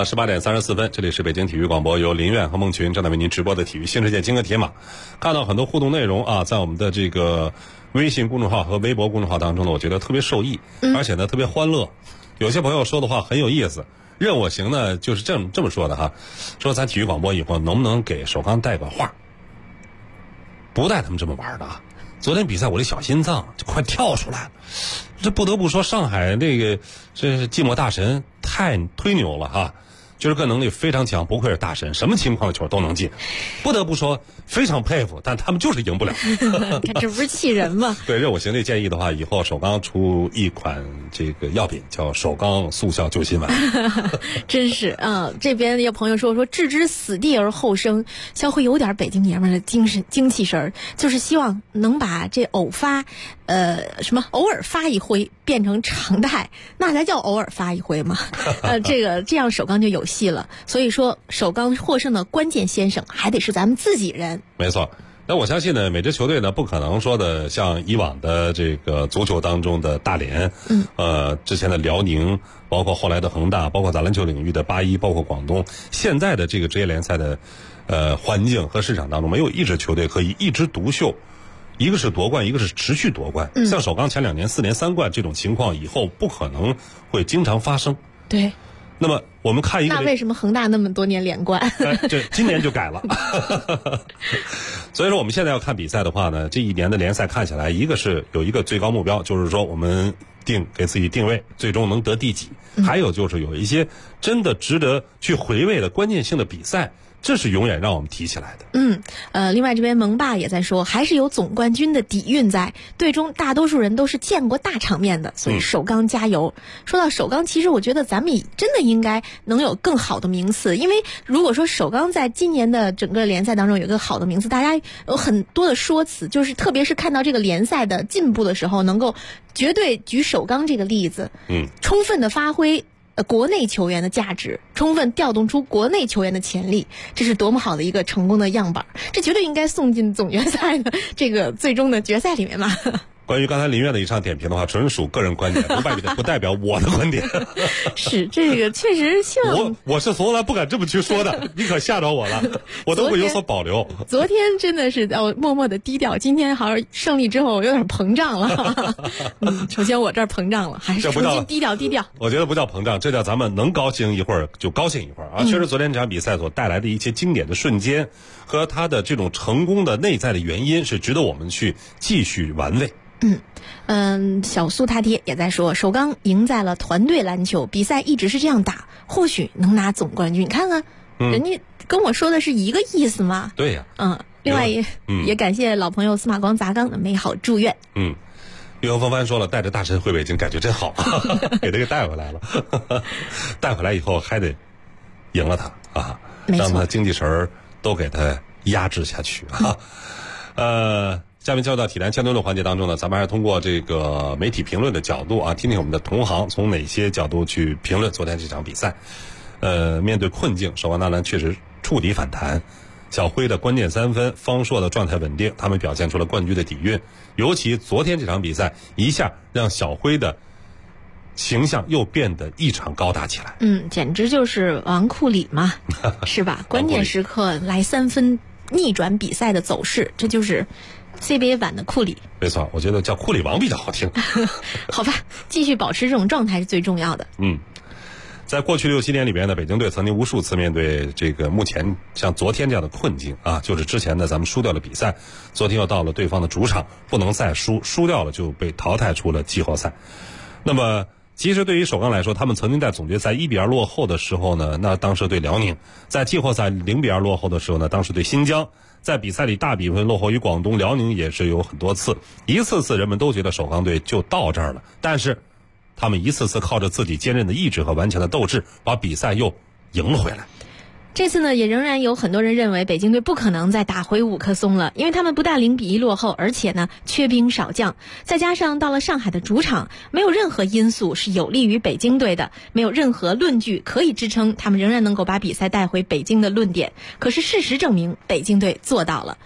18点34分，这里是北京体育广播，由林苑和孟群正在为您直播的体育新世界金戈铁马。看到很多互动内容啊，在我们的这个微信公众号和微博公众号当中呢，我觉得特别受益，而且呢特别欢乐。有些朋友说的话很有意思。任我行呢，就是这么说的哈，说咱体育广播以后能不能给首钢带个话，不带他们这么玩的啊。昨天比赛我这小心脏就快跳出来了，这不得不说上海这是寂寞大神太忒牛了哈，就是个能力非常强，不愧是大神，什么情况的球都能进，不得不说非常佩服，但他们就是赢不了。 这不是气人吗？ 对，任我行这建议的话，以后首钢出一款这个药品叫首钢速效救心丸。 真是啊，这边有朋友说置之死地而后生，肖辉有点北京爷们的精气神儿，就是希望能把这偶尔发一挥变成常态，那才叫偶尔发一挥嘛。这样首钢就有戏了。所以说首钢获胜的关键先生还得是咱们自己人。 没错。那我相信呢，每支球队呢不可能说的像以往的这个足球当中的大连，之前的辽宁，包括后来的恒大，包括在篮球领域的8-1，包括广东，现在的这个职业联赛的环境和市场当中，没有一支球队可以一枝独秀，一个是夺冠，一个是持续夺冠。像首钢前2年4年3冠这种情况，以后不可能会经常发生。 对。 那么我们看一个， 那为什么恒大那么多年连冠？ 这今年就改了。所以说我们现在要看比赛的话呢，这一年的联赛看起来，一个是有一个最高目标，就是说我们给自己定位，最终能得第几；还有就是有一些真的值得去回味的关键性的比赛。这是永远让我们提起来的。 另外这边蒙爸也在说，还是有总冠军的底蕴在，队中大多数人都是见过大场面的，所以首钢加油。说到首钢，其实我觉得咱们真的应该能有更好的名次，因为如果说首钢在今年的整个联赛当中有一个好的名次，大家有很多的说辞，就是特别是看到这个联赛的进步的时候，能够绝对举首钢这个例子，充分的发挥国内球员的价值，充分调动出国内球员的潜力，这是多么好的一个成功的样板，这绝对应该送进总决赛的这个最终的决赛里面嘛。 关于刚才林苑的以上点评的话，纯属个人观点，不代表我的观点。 是这个确实希望我是从来不敢这么去说的，你可吓着我了，我都会有所保留。 昨天真的是默默的低调，今天好像胜利之后我有点膨胀了。首先我这儿膨胀了，还是重新低调。 我觉得不叫膨胀，这叫咱们能高兴一会儿就高兴一会儿啊！确实，昨天这场比赛所带来的一些经典的瞬间和它的这种成功的内在的原因，是值得我们去继续玩味。 小苏他爹也在说，首钢赢在了团队篮球，比赛一直是这样打，或许能拿总冠军。你看看，人家跟我说的是一个意思嘛。 对呀。 另外也感谢老朋友司马光砸缸的美好祝愿。 岳峰帆说了，带着大神回北京感觉真好，给他给带回来了。带回来以后还得赢了他啊，让他精气神儿都给他压制下去啊。下面交到体坛千吨论环节当中呢，咱们还是通过这个媒体评论的角度啊，听听我们的同行从哪些角度去评论昨天这场比赛。面对困境，首钢大蓝确实触底反弹，小辉的关键3分，方硕的状态稳定，他们表现出了冠军的底蕴。尤其昨天这场比赛，一下让小辉的形象又变得异常高大起来。 简直就是王库里嘛，是吧？关键时刻来3分，逆转比赛的走势，这就是CBA 版的库里。 没错，我觉得叫库里王比较好听。 好吧，继续保持这种状态是最重要的。 在过去6-7年里边呢，北京队曾经无数次面对这个目前像昨天这样的困境啊，就是之前呢咱们输掉了比赛，昨天又到了对方的主场，不能再输掉了就被淘汰出了季后赛。那么其实对于首钢来说，他们曾经在总决赛1-2落后的时候呢，那当时对辽宁；在季后赛0-2落后的时候呢，当时对新疆；在比赛里大比分落后于广东、辽宁也是有很多次，一次次人们都觉得首钢队就到这儿了，但是他们一次次靠着自己坚韧的意志和顽强的斗志，把比赛又赢了回来。 这次呢，也仍然有很多人认为北京队不可能再打回5颗松了，因为他们不但0-1落后，而且呢缺兵少将，再加上到了上海的主场，没有任何因素是有利于北京队的，没有任何论据可以支撑他们仍然能够把比赛带回北京的论点。可是事实证明，北京队做到了。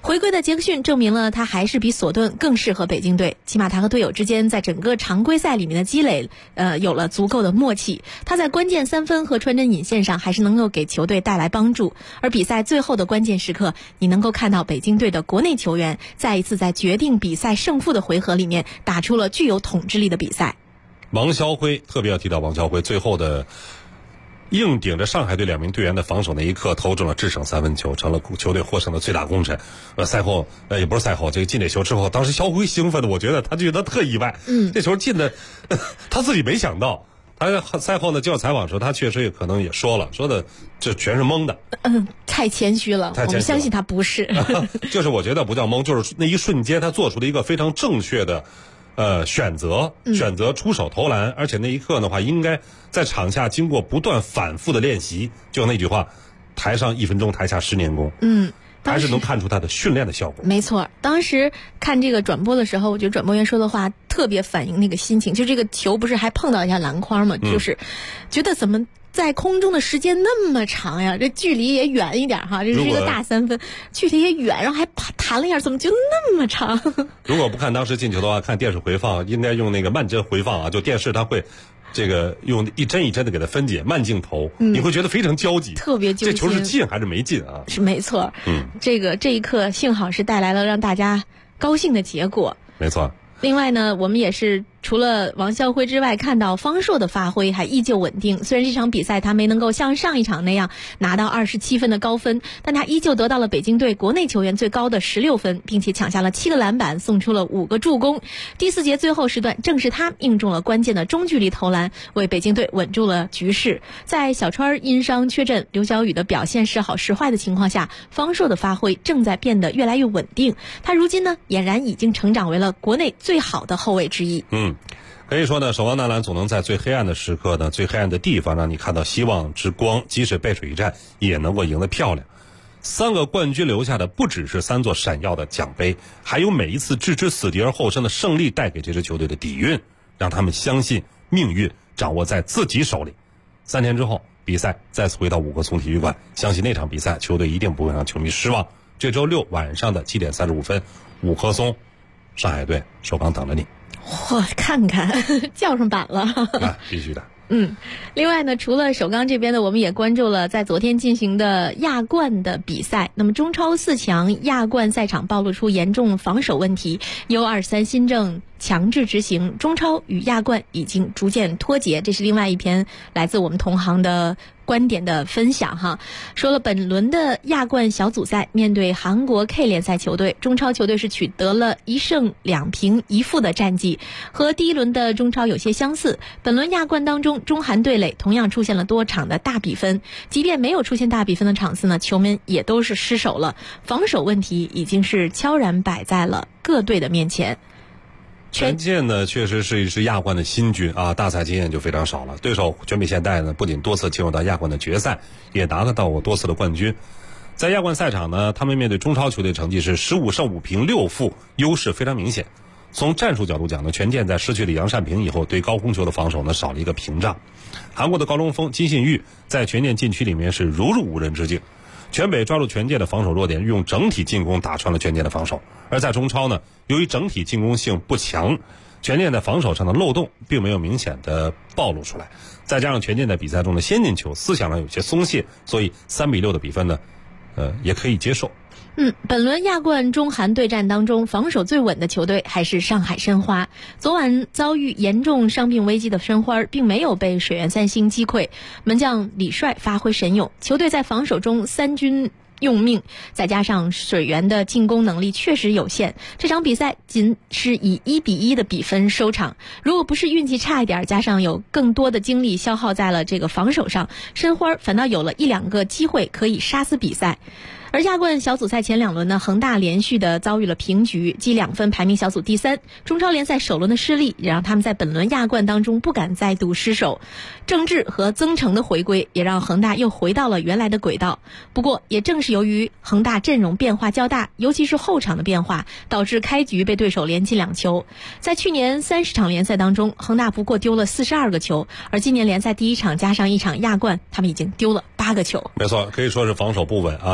回归的杰克逊证明了他还是比索顿更适合北京队，起码他和队友之间在整个常规赛里面的积累有了足够的默契，他在关键3分和穿针引线上还是能够给球队带来帮助。而比赛最后的关键时刻，你能够看到北京队的国内球员再一次在决定比赛胜负的回合里面打出了具有统治力的比赛。 王霄辉，特别要提到王霄辉最后的硬顶着上海队2名队员的防守那一刻，投中了制胜3分球，成了球队获胜的最大功臣。赛后也不是赛后，这个进这球之后，当时肖辉兴奋的，我觉得他觉得特意外，这球进的他自己没想到。他赛后呢接受采访的时候，他确实也可能也说的这全是蒙的。 太谦虚了，我们相信他不是。 就是我觉得不叫蒙，就是那一瞬间他做出了一个非常正确的选择出手投篮，而且那一刻的话，应该在场下经过不断反复的练习，就那句话，台上1分钟，台下10年功。还是能看出他的训练的效果。 没错，当时看这个转播的时候，我觉得转播员说的话特别反映那个心情。就这个球不是还碰到一下篮筐吗？就是觉得怎么在空中的时间那么长呀，这距离也远一点哈，这是一个大3分，距离也远，然后还弹了一下，怎么就那么长？ 如果不看当时进球的话，看电视回放，应该用那个慢帧回放啊，就电视它会这个用一帧一帧的给它分解，慢镜头，你会觉得非常焦急， 特别纠结。 这球是进还是没进啊？ 是没错，这一刻幸好是带来了让大家高兴的结果。 没错。 另外呢，我们也是除了王啸辉之外，看到方硕的发挥还依旧稳定。虽然这场比赛他没能够像上一场那样拿到27分的高分，但他依旧得到了北京队国内球员最高的16分，并且抢下了7个篮板，送出了5个助攻。第4节最后时段，正是他命中了关键的中距离投篮，为北京队稳住了局势。在小川因伤缺阵，刘晓宇的表现时好时坏的情况下，方硕的发挥正在变得越来越稳定。他如今呢，俨然已经成长为了国内最好的后卫之一。 可以说呢，守望男篮总能在最黑暗的时刻呢，最黑暗的地方让你看到希望之光，即使背水一战也能够赢得漂亮。3个冠军留下的不只是3座闪耀的奖杯，还有每一次置之死地而后生的胜利带给这支球队的底蕴，让他们相信命运掌握在自己手里。3天之后，比赛再次回到5棵松体育馆，相信那场比赛球队一定不会让球迷失望。这周6晚上的7点35分，5棵松，上海队首钢等着你。 我看看叫上板了。 必须的。 另外呢，除了首钢这边呢，我们也关注了在昨天进行的亚冠的比赛。那么中超4强亚冠赛场暴露出严重防守问题，U23新政强制执行，中超与亚冠已经逐渐脱节。这是另外一篇来自我们同行的观点的分享哈。说了本轮的亚冠小组赛，面对韩国 K 联赛球队，中超球队是取得了1胜2平1负的战绩，和第一轮的中超有些相似。本轮亚冠当中，中韩对垒同样出现了多场的大比分，即便没有出现大比分的场次呢，球门也都是失守了，防守问题已经是悄然摆在了各队的面前。 权健呢，确实是一支亚冠的新军啊，大赛经验就非常少了。对手全北现代呢，不仅多次进入到亚冠的决赛，也拿得到过多次的冠军。在亚冠赛场呢，他们面对中超球队成绩是15胜5平6负，优势非常明显。从战术角度讲呢，权健在失去了杨善平以后，对高空球的防守呢少了一个屏障。韩国的高中锋金信玉在权健禁区里面是如入无人之境。全北抓住权健的防守弱点，用整体进攻打穿了权健的防守。而在中超呢，由于整体进攻性不强，权健在防守上的漏洞并没有明显的暴露出来，再加上权健在比赛中的先进球思想上有些松懈，所以3比6的比分呢，也可以接受。 本轮亚冠中韩对战当中，防守最稳的球队还是上海申花。昨晚遭遇严重伤病危机的申花并没有被水原三星击溃，门将李帅发挥神勇，球队在防守中3军用命，再加上水原的进攻能力确实有限，这场比赛仅是以1比1的比分收场。如果不是运气差一点，加上有更多的精力消耗在了这个防守上，申花反倒有了1-2个机会可以杀死比赛。而亚冠小组赛前2轮呢，恒大连续的遭遇了平局，积2分排名小组第3。中超联赛首轮的失利也让他们在本轮亚冠当中不敢再度失手。郑智和曾诚的回归也让恒大又回到了原来的轨道。不过也正是由于恒大阵容变化较大，尤其是后场的变化，导致开局被对手连进2球。在去年30场联赛当中，恒大不过丢了42个球，而今年联赛第1场加上1场亚冠，他们已经丢了8个球。 没错，可以说是防守不稳啊，但是这种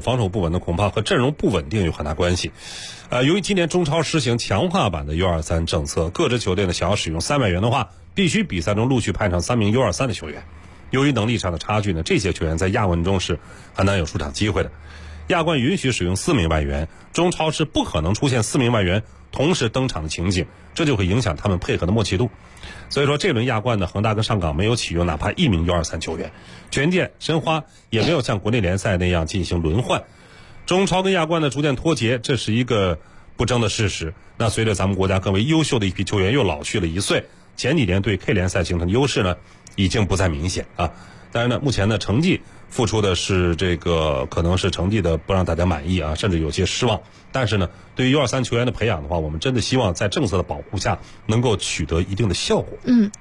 防守不稳的恐怕和阵容不稳定有很大关系。由于今年中超实行强化版的 U23 政策，各支球队呢想要使用300元的话，必须比赛中陆续派上3名 U23 的球员。由于能力上的差距呢，这些球员在亚冠中是很难有出场机会的。亚冠允许使用4名外援，中超是不可能出现4名外援同时登场的情景，这就会影响他们配合的默契度。所以说这轮亚冠呢，恒大跟上港没有启用哪怕1名 U23 球员，权健、申花也没有像国内联赛那样进行轮换。中超跟亚冠的逐渐脱节，这是一个不争的事实。那随着咱们国家更为优秀的一批球员又老去了1岁，前几年对 K 联赛形成的优势呢，已经不再明显啊。当然呢，目前呢成绩付出的是这个可能是成绩的不让大家满意啊，甚至有些失望。但是呢，对于 U23 球员的培养的话，我们真的希望在政策的保护下能够取得一定的效果。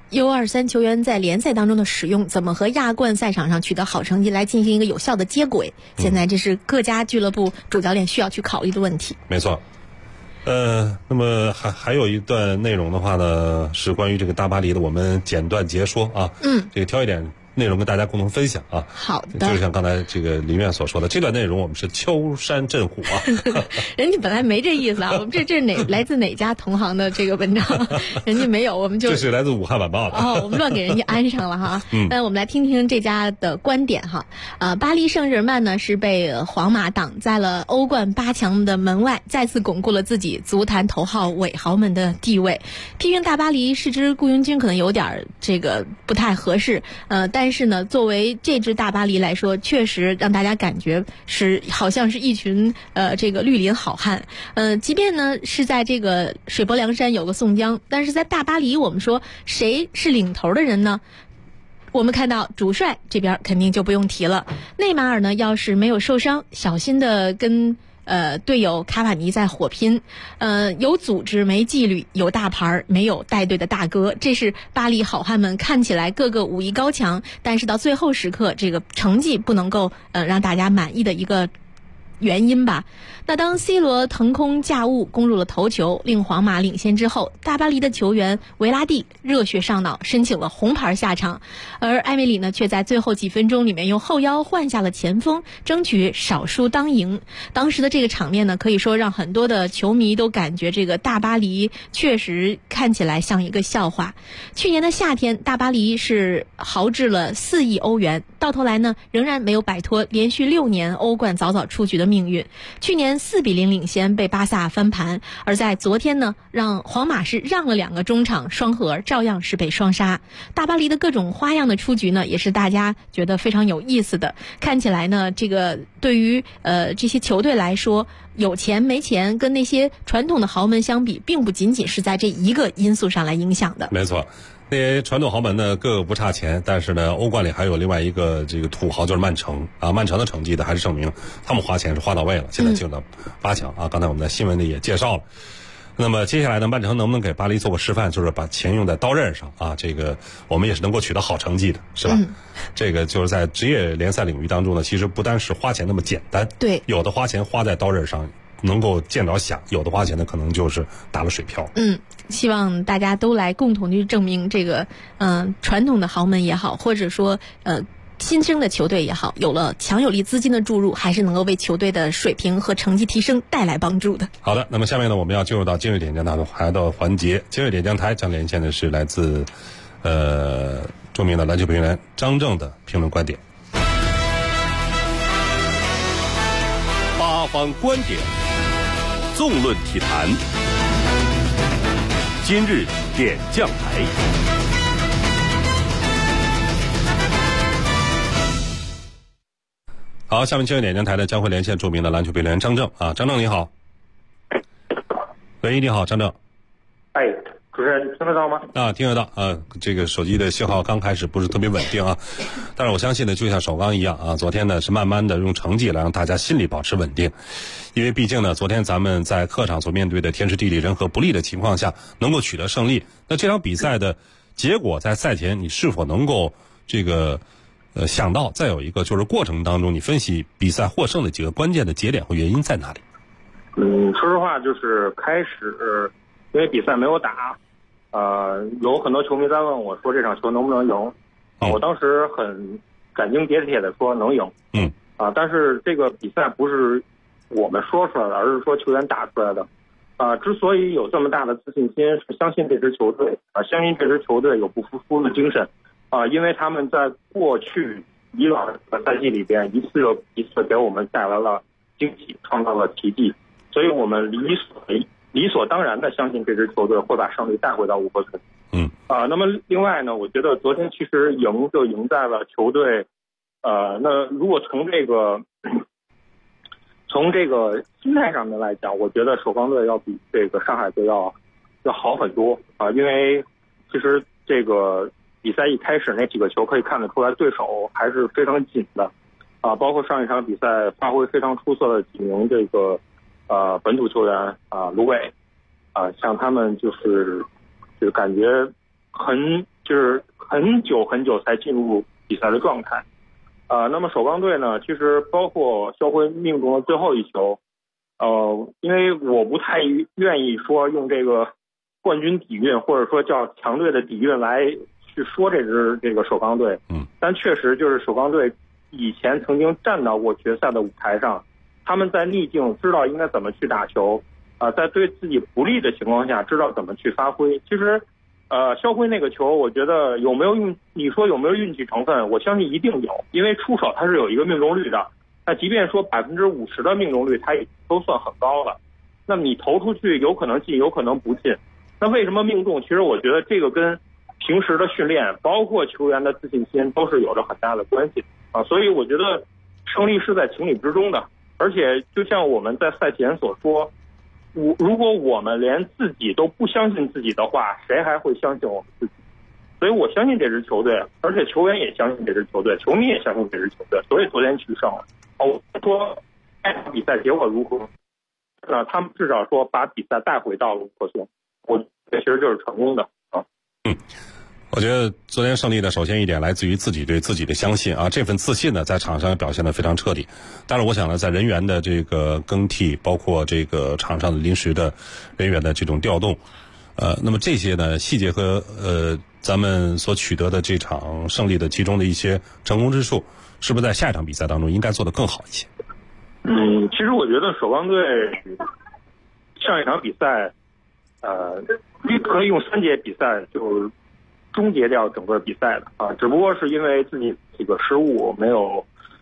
U23 球员在联赛当中的使用，怎么和亚冠赛场上取得好成绩来进行一个有效的接轨，现在这是各家俱乐部主教练需要去考虑的问题。 没错。那么还有一段内容的话呢，是关于这个大巴黎的，我们简短截说啊。这个挑一点内容跟大家共同分享啊。 好的。 就像刚才这个林院所说的，这段内容我们是敲山震虎啊。 人家本来没这意思啊，我们这来自哪家同行的这个文章？人家没有，我们就这是来自武汉晚报的。 我们乱给人家安上了哈。那我们来听听这家的观点哈。巴黎圣日耳曼呢是被皇马挡在了欧冠8强的门外，再次巩固了自己足坛头号伪豪门的地位。批评大巴黎是支雇佣军可能有点这个不太合适，但是呢，作为这支大巴黎来说，确实让大家感觉是好像是一群这个绿林好汉。即便呢是在这个水泊梁山有个宋江，但是在大巴黎我们说谁是领头的人呢？我们看到主帅这边肯定就不用提了，内马尔呢要是没有受伤，小心的跟队友卡瓦尼在火拼，有组织没纪律，有大牌没有带队的大哥，这是巴黎好汉们看起来个个武艺高强，但是到最后时刻这个成绩不能够让大家满意的一个原因吧。那当 C 罗腾空驾雾攻入了头球，令皇马领先之后，大巴黎的球员维拉蒂热血上脑，申请了红牌下场，而埃梅里呢却在最后几分钟里面用后腰换下了前锋，争取少输当赢。当时的这个场面呢，可以说让很多的球迷都感觉这个大巴黎确实看起来像一个笑话。去年的夏天，大巴黎是豪掷了4亿欧元，到头来呢仍然没有摆脱连续6年欧冠早早出局的命运。去年4-0领先被巴萨翻盘，而在昨天呢，让皇马是让了2个中场双核，照样是被双杀。大巴黎的各种花样的出局呢，也是大家觉得非常有意思的。看起来呢，这个对于这些球队来说，有钱没钱跟那些传统的豪门相比，并不仅仅是在这一个因素上来影响的。 没错。那些传统豪门呢，个个不差钱，但是呢，欧冠里还有另外一个这个土豪，就是曼城啊。曼城的成绩呢，还是证明他们花钱是花到位了，现在进入到8强啊。刚才我们在新闻里也介绍了。那么接下来呢，曼城能不能给巴黎做个示范，就是把钱用在刀刃上啊？这个我们也是能够取得好成绩的，是吧？这个就是在职业联赛领域当中呢，其实不单是花钱那么简单， 对， 有的花钱花在刀刃上能够见着响，有的花钱呢可能就是打了水漂。 希望大家都来共同去证明这个传统的豪门也好，或者说新生的球队也好，有了强有力资金的注入，还是能够为球队的水平和成绩提升带来帮助的。 好的，那么下面呢，我们要进入到今日点将台的环节。今日点将台将连线的是来自著名的篮球评论员张正的评论观点。 八方观点，纵论体坛。今日点将台。 好，下面今日点将台的将会连线著名的篮球评论员张正啊，张正你好。喂，你好，张正。 主持人听得到吗？ 听得到啊。这个手机的信号刚开始不是特别稳定啊，但是我相信呢，就像首钢一样啊，昨天呢是慢慢的用成绩来让大家心里保持稳定，因为毕竟呢，昨天咱们在客场所面对的天时地利人和不利的情况下，能够取得胜利。那这场比赛的结果在赛前你是否能够这个想到？再有一个就是过程当中你分析比赛获胜的几个关键的节点和原因在哪里？ 说实话，就是开始因为比赛没有打。有很多球迷在问我说这场球能不能赢？我当时很斩钉截铁的说能赢。 但是这个比赛不是我们说出来的，而是说球员打出来的。之所以有这么大的自信心，是相信这支球队相信这支球队有不服输的精神因为他们在过去以往的赛季里边一次又一次给我们带来了惊喜，创造了奇迹，所以我们理所当然的相信这支球队会把胜利带回到五河村。那么另外呢，我觉得昨天其实赢就赢在了球队那如果从这个心态上面来讲，我觉得首钢队要比这个上海队要好很多因为其实这个比赛一开始那几个球可以看得出来对手还是非常紧的包括上一场比赛发挥非常出色的几名这个本土球员芦苇像他们就感觉很久才进入比赛的状态那么首钢队呢，其实包括肖辉命中了最后一球因为我不太愿意说用这个冠军底蕴或者说叫强队的底蕴来去说这个首钢队但确实就是首钢队以前曾经站到过决赛的舞台上，他们在逆境知道应该怎么去打球在对自己不利的情况下知道怎么去发挥。其实肖辉那个球我觉得你说有没有运气成分，我相信一定有，因为出手它是有一个命中率的，那即便说50%的命中率它也都算很高了，那么你投出去有可能进有可能不进，那为什么命中？其实我觉得这个跟平时的训练包括球员的自信心都是有着很大的关系所以我觉得胜利是在情理之中的。而且就像我们在赛前所说，如果我们连自己都不相信自己的话，谁还会相信我们自己？所以我相信这支球队，而且球员也相信这支球队，球迷也相信这支球队，所以昨天取胜了。我说比赛结果如何他们至少说把比赛带回到了五河村，我觉得其实就是成功的我觉得昨天胜利呢，首先一点来自于自己对自己的相信这份自信呢，在场上表现得非常彻底。但是我想呢，在人员的这个更替，包括这个场上的临时的人员的这种调动，那么这些呢细节和咱们所取得的这场胜利的其中的一些成功之处，是不是在下一场比赛当中应该做得更好一些？ 其实我觉得首钢队上一场比赛，可以用3节比赛就终结掉整个比赛的只不过是因为自己几个失误没有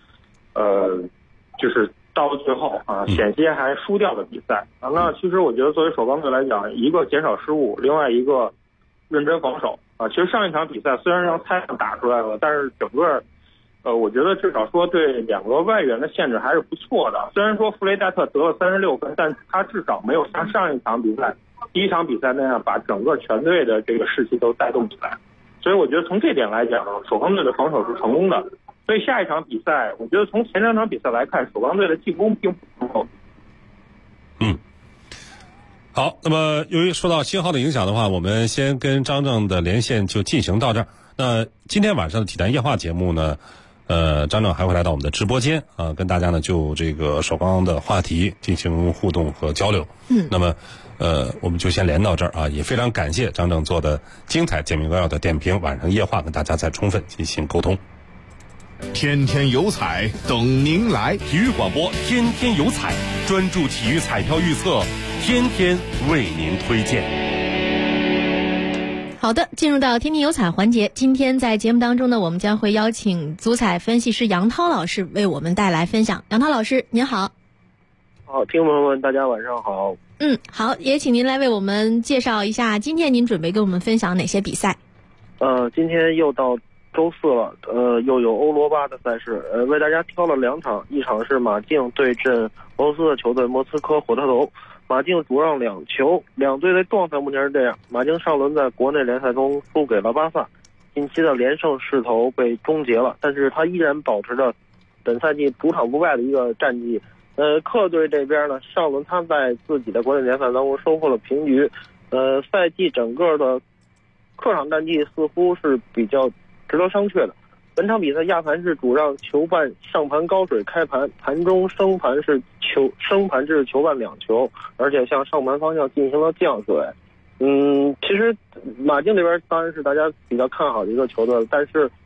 就是到了最后险些还输掉的比赛那其实我觉得作为首钢队来讲，一个减少失误，另外一个认真防守其实上一场比赛虽然让太阳打出来了，但是整个我觉得至少说对2个外援的限制还是不错的。虽然说弗雷戴特得了36分，但他至少没有像上一场比赛第一场比赛那样把整个全队的这个士气都带动起来，所以我觉得从这点来讲首钢队的防守是成功的。所以下一场比赛我觉得从前2场比赛来看，首钢队的进攻并不够好，那么由于受到信号的影响的话，我们先跟张正的连线就进行到这儿。那今天晚上的体坛夜话节目呢张正还会来到我们的直播间跟大家呢就这个首钢的话题进行互动和交流那么我们就先连到这儿也非常感谢张正做的精彩简明扼要的点评，晚上夜话跟大家再充分进行沟通。 天天有彩等您来， 体育广播天天有彩，专注体育彩票预测，天天为您推荐。 好的，进入到天天有彩环节。今天在节目当中呢，我们将会邀请足彩分析师杨涛老师为我们带来分享。杨涛老师您好。 好，听众朋友们大家晚上好。 好，也请您来为我们介绍一下今天您准备跟我们分享哪些比赛。 今天又到周四了，又有欧罗巴的赛事，为大家挑了2场，一场是马竞对阵俄罗斯的球队莫斯科火车头，马竞主让2球，两队的状态目前是这样：马竞上轮在国内联赛中输给了巴萨，近期的连胜势头被终结了，但是他依然保持着本赛季主场不败的一个战绩。客队这边呢，上轮他在自己的国内联赛当中收获了平局，赛季整个的客场战绩似乎是比较值得商榷的。本场比赛亚盘是主让球半上盘高水开盘，盘中升盘至球半2球，而且向上盘方向进行了降水。其实马竞这边当然是大家比较看好的一个球队，但是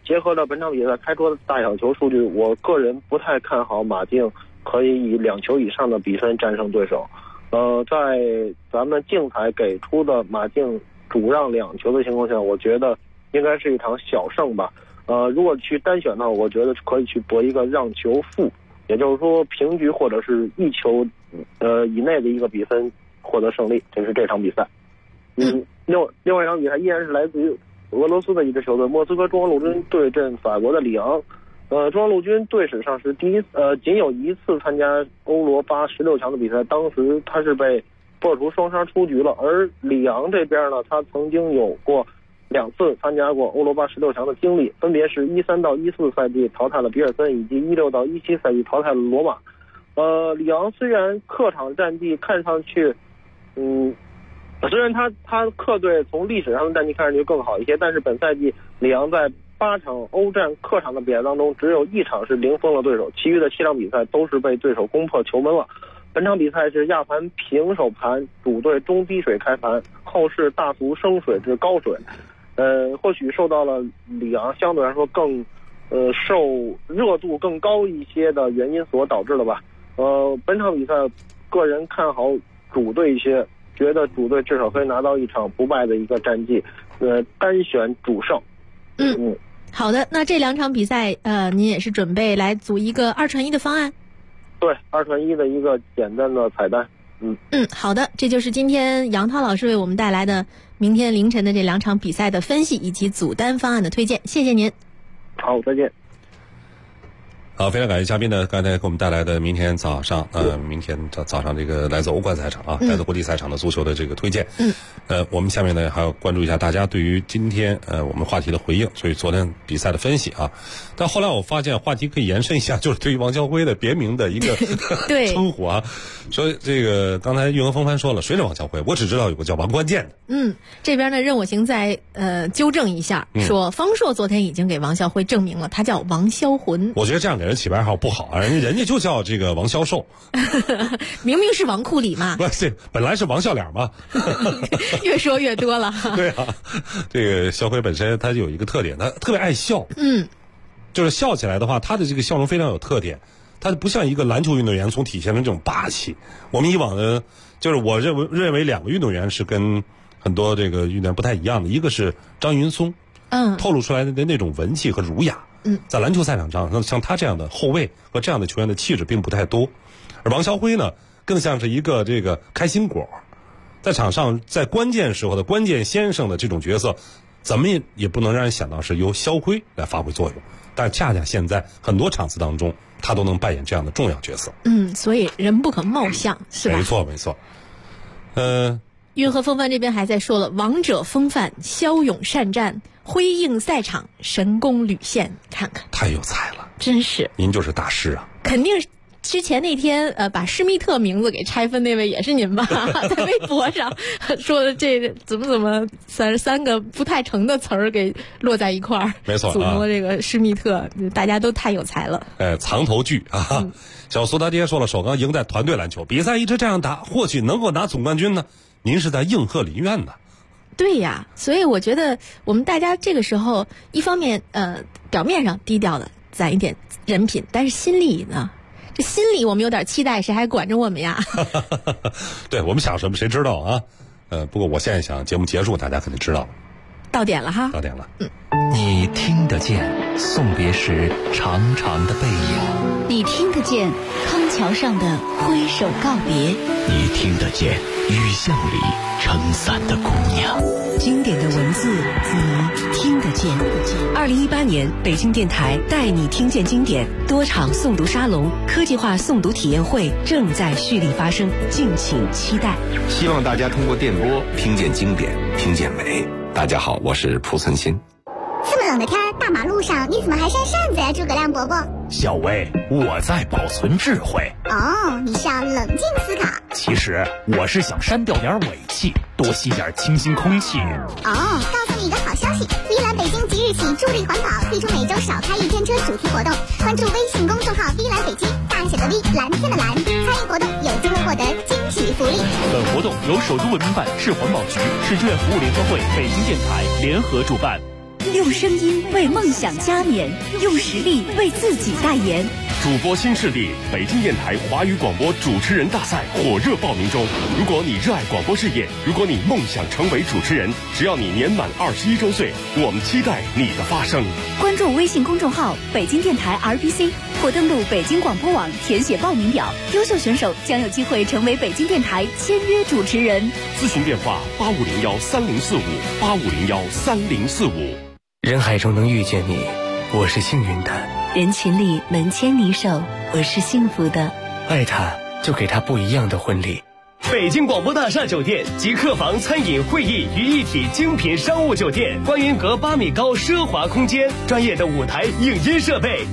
结合了本场比赛开出的大小球数据，我个人不太看好马竞可以以2球以上的比分战胜对手。在咱们竞彩给出的马竞主让2球的情况下，我觉得应该是一场小胜吧。如果去单选呢，我觉得可以去博一个让球负，也就是说平局或者是1球以内的一个比分获得胜利，这是这场比赛。另外一场比赛依然是来自于俄罗斯的一支球队莫斯科中央陆军对阵法国的里昂。中央陆军队史上是仅有一次参加欧罗巴16强的比赛，当时他是被波尔图双杀出局了。而里昂这边呢，他曾经有过2次参加过欧罗巴16强的经历，分别是13到14赛季淘汰了比尔森，以及16到17赛季淘汰了罗马。里昂虽然客场战绩看上去，虽然他客队从历史上的战绩看上去更好一些，但是本赛季里昂在8场欧战客场的比赛当中，只有1场是零封了对手，其余的7场比赛都是被对手攻破球门了。本场比赛是亚盘平手盘，主队中低水开盘，后市大幅升水至高水。或许受到了里昂相对来说更受热度更高一些的原因所导致的吧。本场比赛个人看好主队一些，觉得主队至少可以拿到1场不败的一个战绩，单选主胜。 好的，那这2场比赛您也是准备来组一个2传1的方案？ 对，2传1的一个简单的彩蛋。 好的，这就是今天杨涛老师为我们带来的明天凌晨的这2场比赛的分析以及组单方案的推荐，谢谢您。 好，再见。 好，非常感谢嘉宾呢，刚才给我们带来的明天早上这个来自欧冠赛场啊，来自国际赛场的足球的这个推荐。我们下面呢还要关注一下大家对于今天我们话题的回应，所以昨天比赛的分析啊。但后来我发现话题可以延伸一下，就是对于王晓辉的别名的一个称呼啊。说这个刚才运河风帆说了，谁是王晓辉？我只知道有个叫王关键的。 这边呢任我行再纠正一下，说方硕昨天已经给王晓辉证明了，他叫王销魂。 我觉得这样给人起外号不好啊，人家就叫这个王销售， 明明是王库里嘛。 不是，本来是王笑脸嘛。 越说越多了。 对啊，这个肖辉本身他有一个特点，他特别爱笑。就是笑起来的话，他的这个笑容非常有特点。他不像一个篮球运动员所体现的这种霸气。我们以往的，就是我认为2个运动员是跟很多这个运动员不太一样的，一个是张云松，透露出来的那种文气和儒雅。在篮球赛场上，像他这样的后卫和这样的球员的气质并不太多。而王晓辉呢，更像是一个这个开心果，在场上在关键时候的关键先生的这种角色，怎么也不能让人想到是由肖辉来发挥作用。但恰恰现在很多场次当中，他都能扮演这样的重要角色。 所以人不可貌相，是吧？ 没错。 运河风帆这边还在说了，王者风范，骁勇善战，辉映赛场，神功屡现，看看太有才了， 真是。 您就是大师啊！ 肯定是。之前那天把施密特名字给拆分那位也是您吧？在微博上说的这怎么3个不太成的词儿给落在一块儿， 没错， 组成了这个施密特，大家都太有才了。 藏头句啊！小苏大爹说了，首钢赢在团队篮球，比赛一直这样打，或许能够拿总冠军呢。您是在应和林苑呢？ 对呀，所以我觉得我们大家这个时候，一方面表面上低调的攒一点人品，但是心里呢？这心里我们有点期待，谁还管着我们呀？ 对，我们想什么谁知道啊？不过我现在想节目结束，大家肯定知道了。 到点了哈。 到点了。 你听得见送别时长长的背影， 你听得见康桥上的挥手告别， 你听得见雨巷里撑伞的姑娘。 经典的文字，你听得见。2018年北京电台带你听见经典多场诵读沙龙、科技化诵读体验会正在蓄力发生，敬请期待。 希望大家通过电波听见经典，听见美。大家好，我是蒲存昕。 这么冷的天，大马路上你怎么还扇扇子呀，诸葛亮伯伯？ 小薇，我在保存智慧。 你是要冷静思考。 其实我是想删掉点尾气，多吸点清新空气。 告诉你一个好消息，依兰北京即日起助力环保，推出每周少开1天车主题活动，关注微信公众号“依兰北京”，大写的 V， 蓝天的蓝，参与活动有机会获得惊喜福利。 本活动由首都文明办、市环保局、市志愿服务联合会、北京电台联合主办。 用声音为梦想加冕，用实力为自己代言。 主播新势力北京电台华语广播主持人大赛火热报名中。如果你热爱广播事业，如果你梦想成为主持人，只要你年满21周岁，我们期待你的发声。 关注微信公众号北京电台 RBC 或登录北京广播网填写报名表，优秀选手将有机会成为北京电台签约主持人。 咨询电话85013045，85013045。 人海中能遇见你，我是幸运的； 人群里能牵你手，我是幸福的。 爱他，就给他不一样的婚礼。 北京广播大厦酒店集客房、餐饮、会议于一体精品商务酒店，观云阁8米高奢华空间，专业的舞台、影音设备。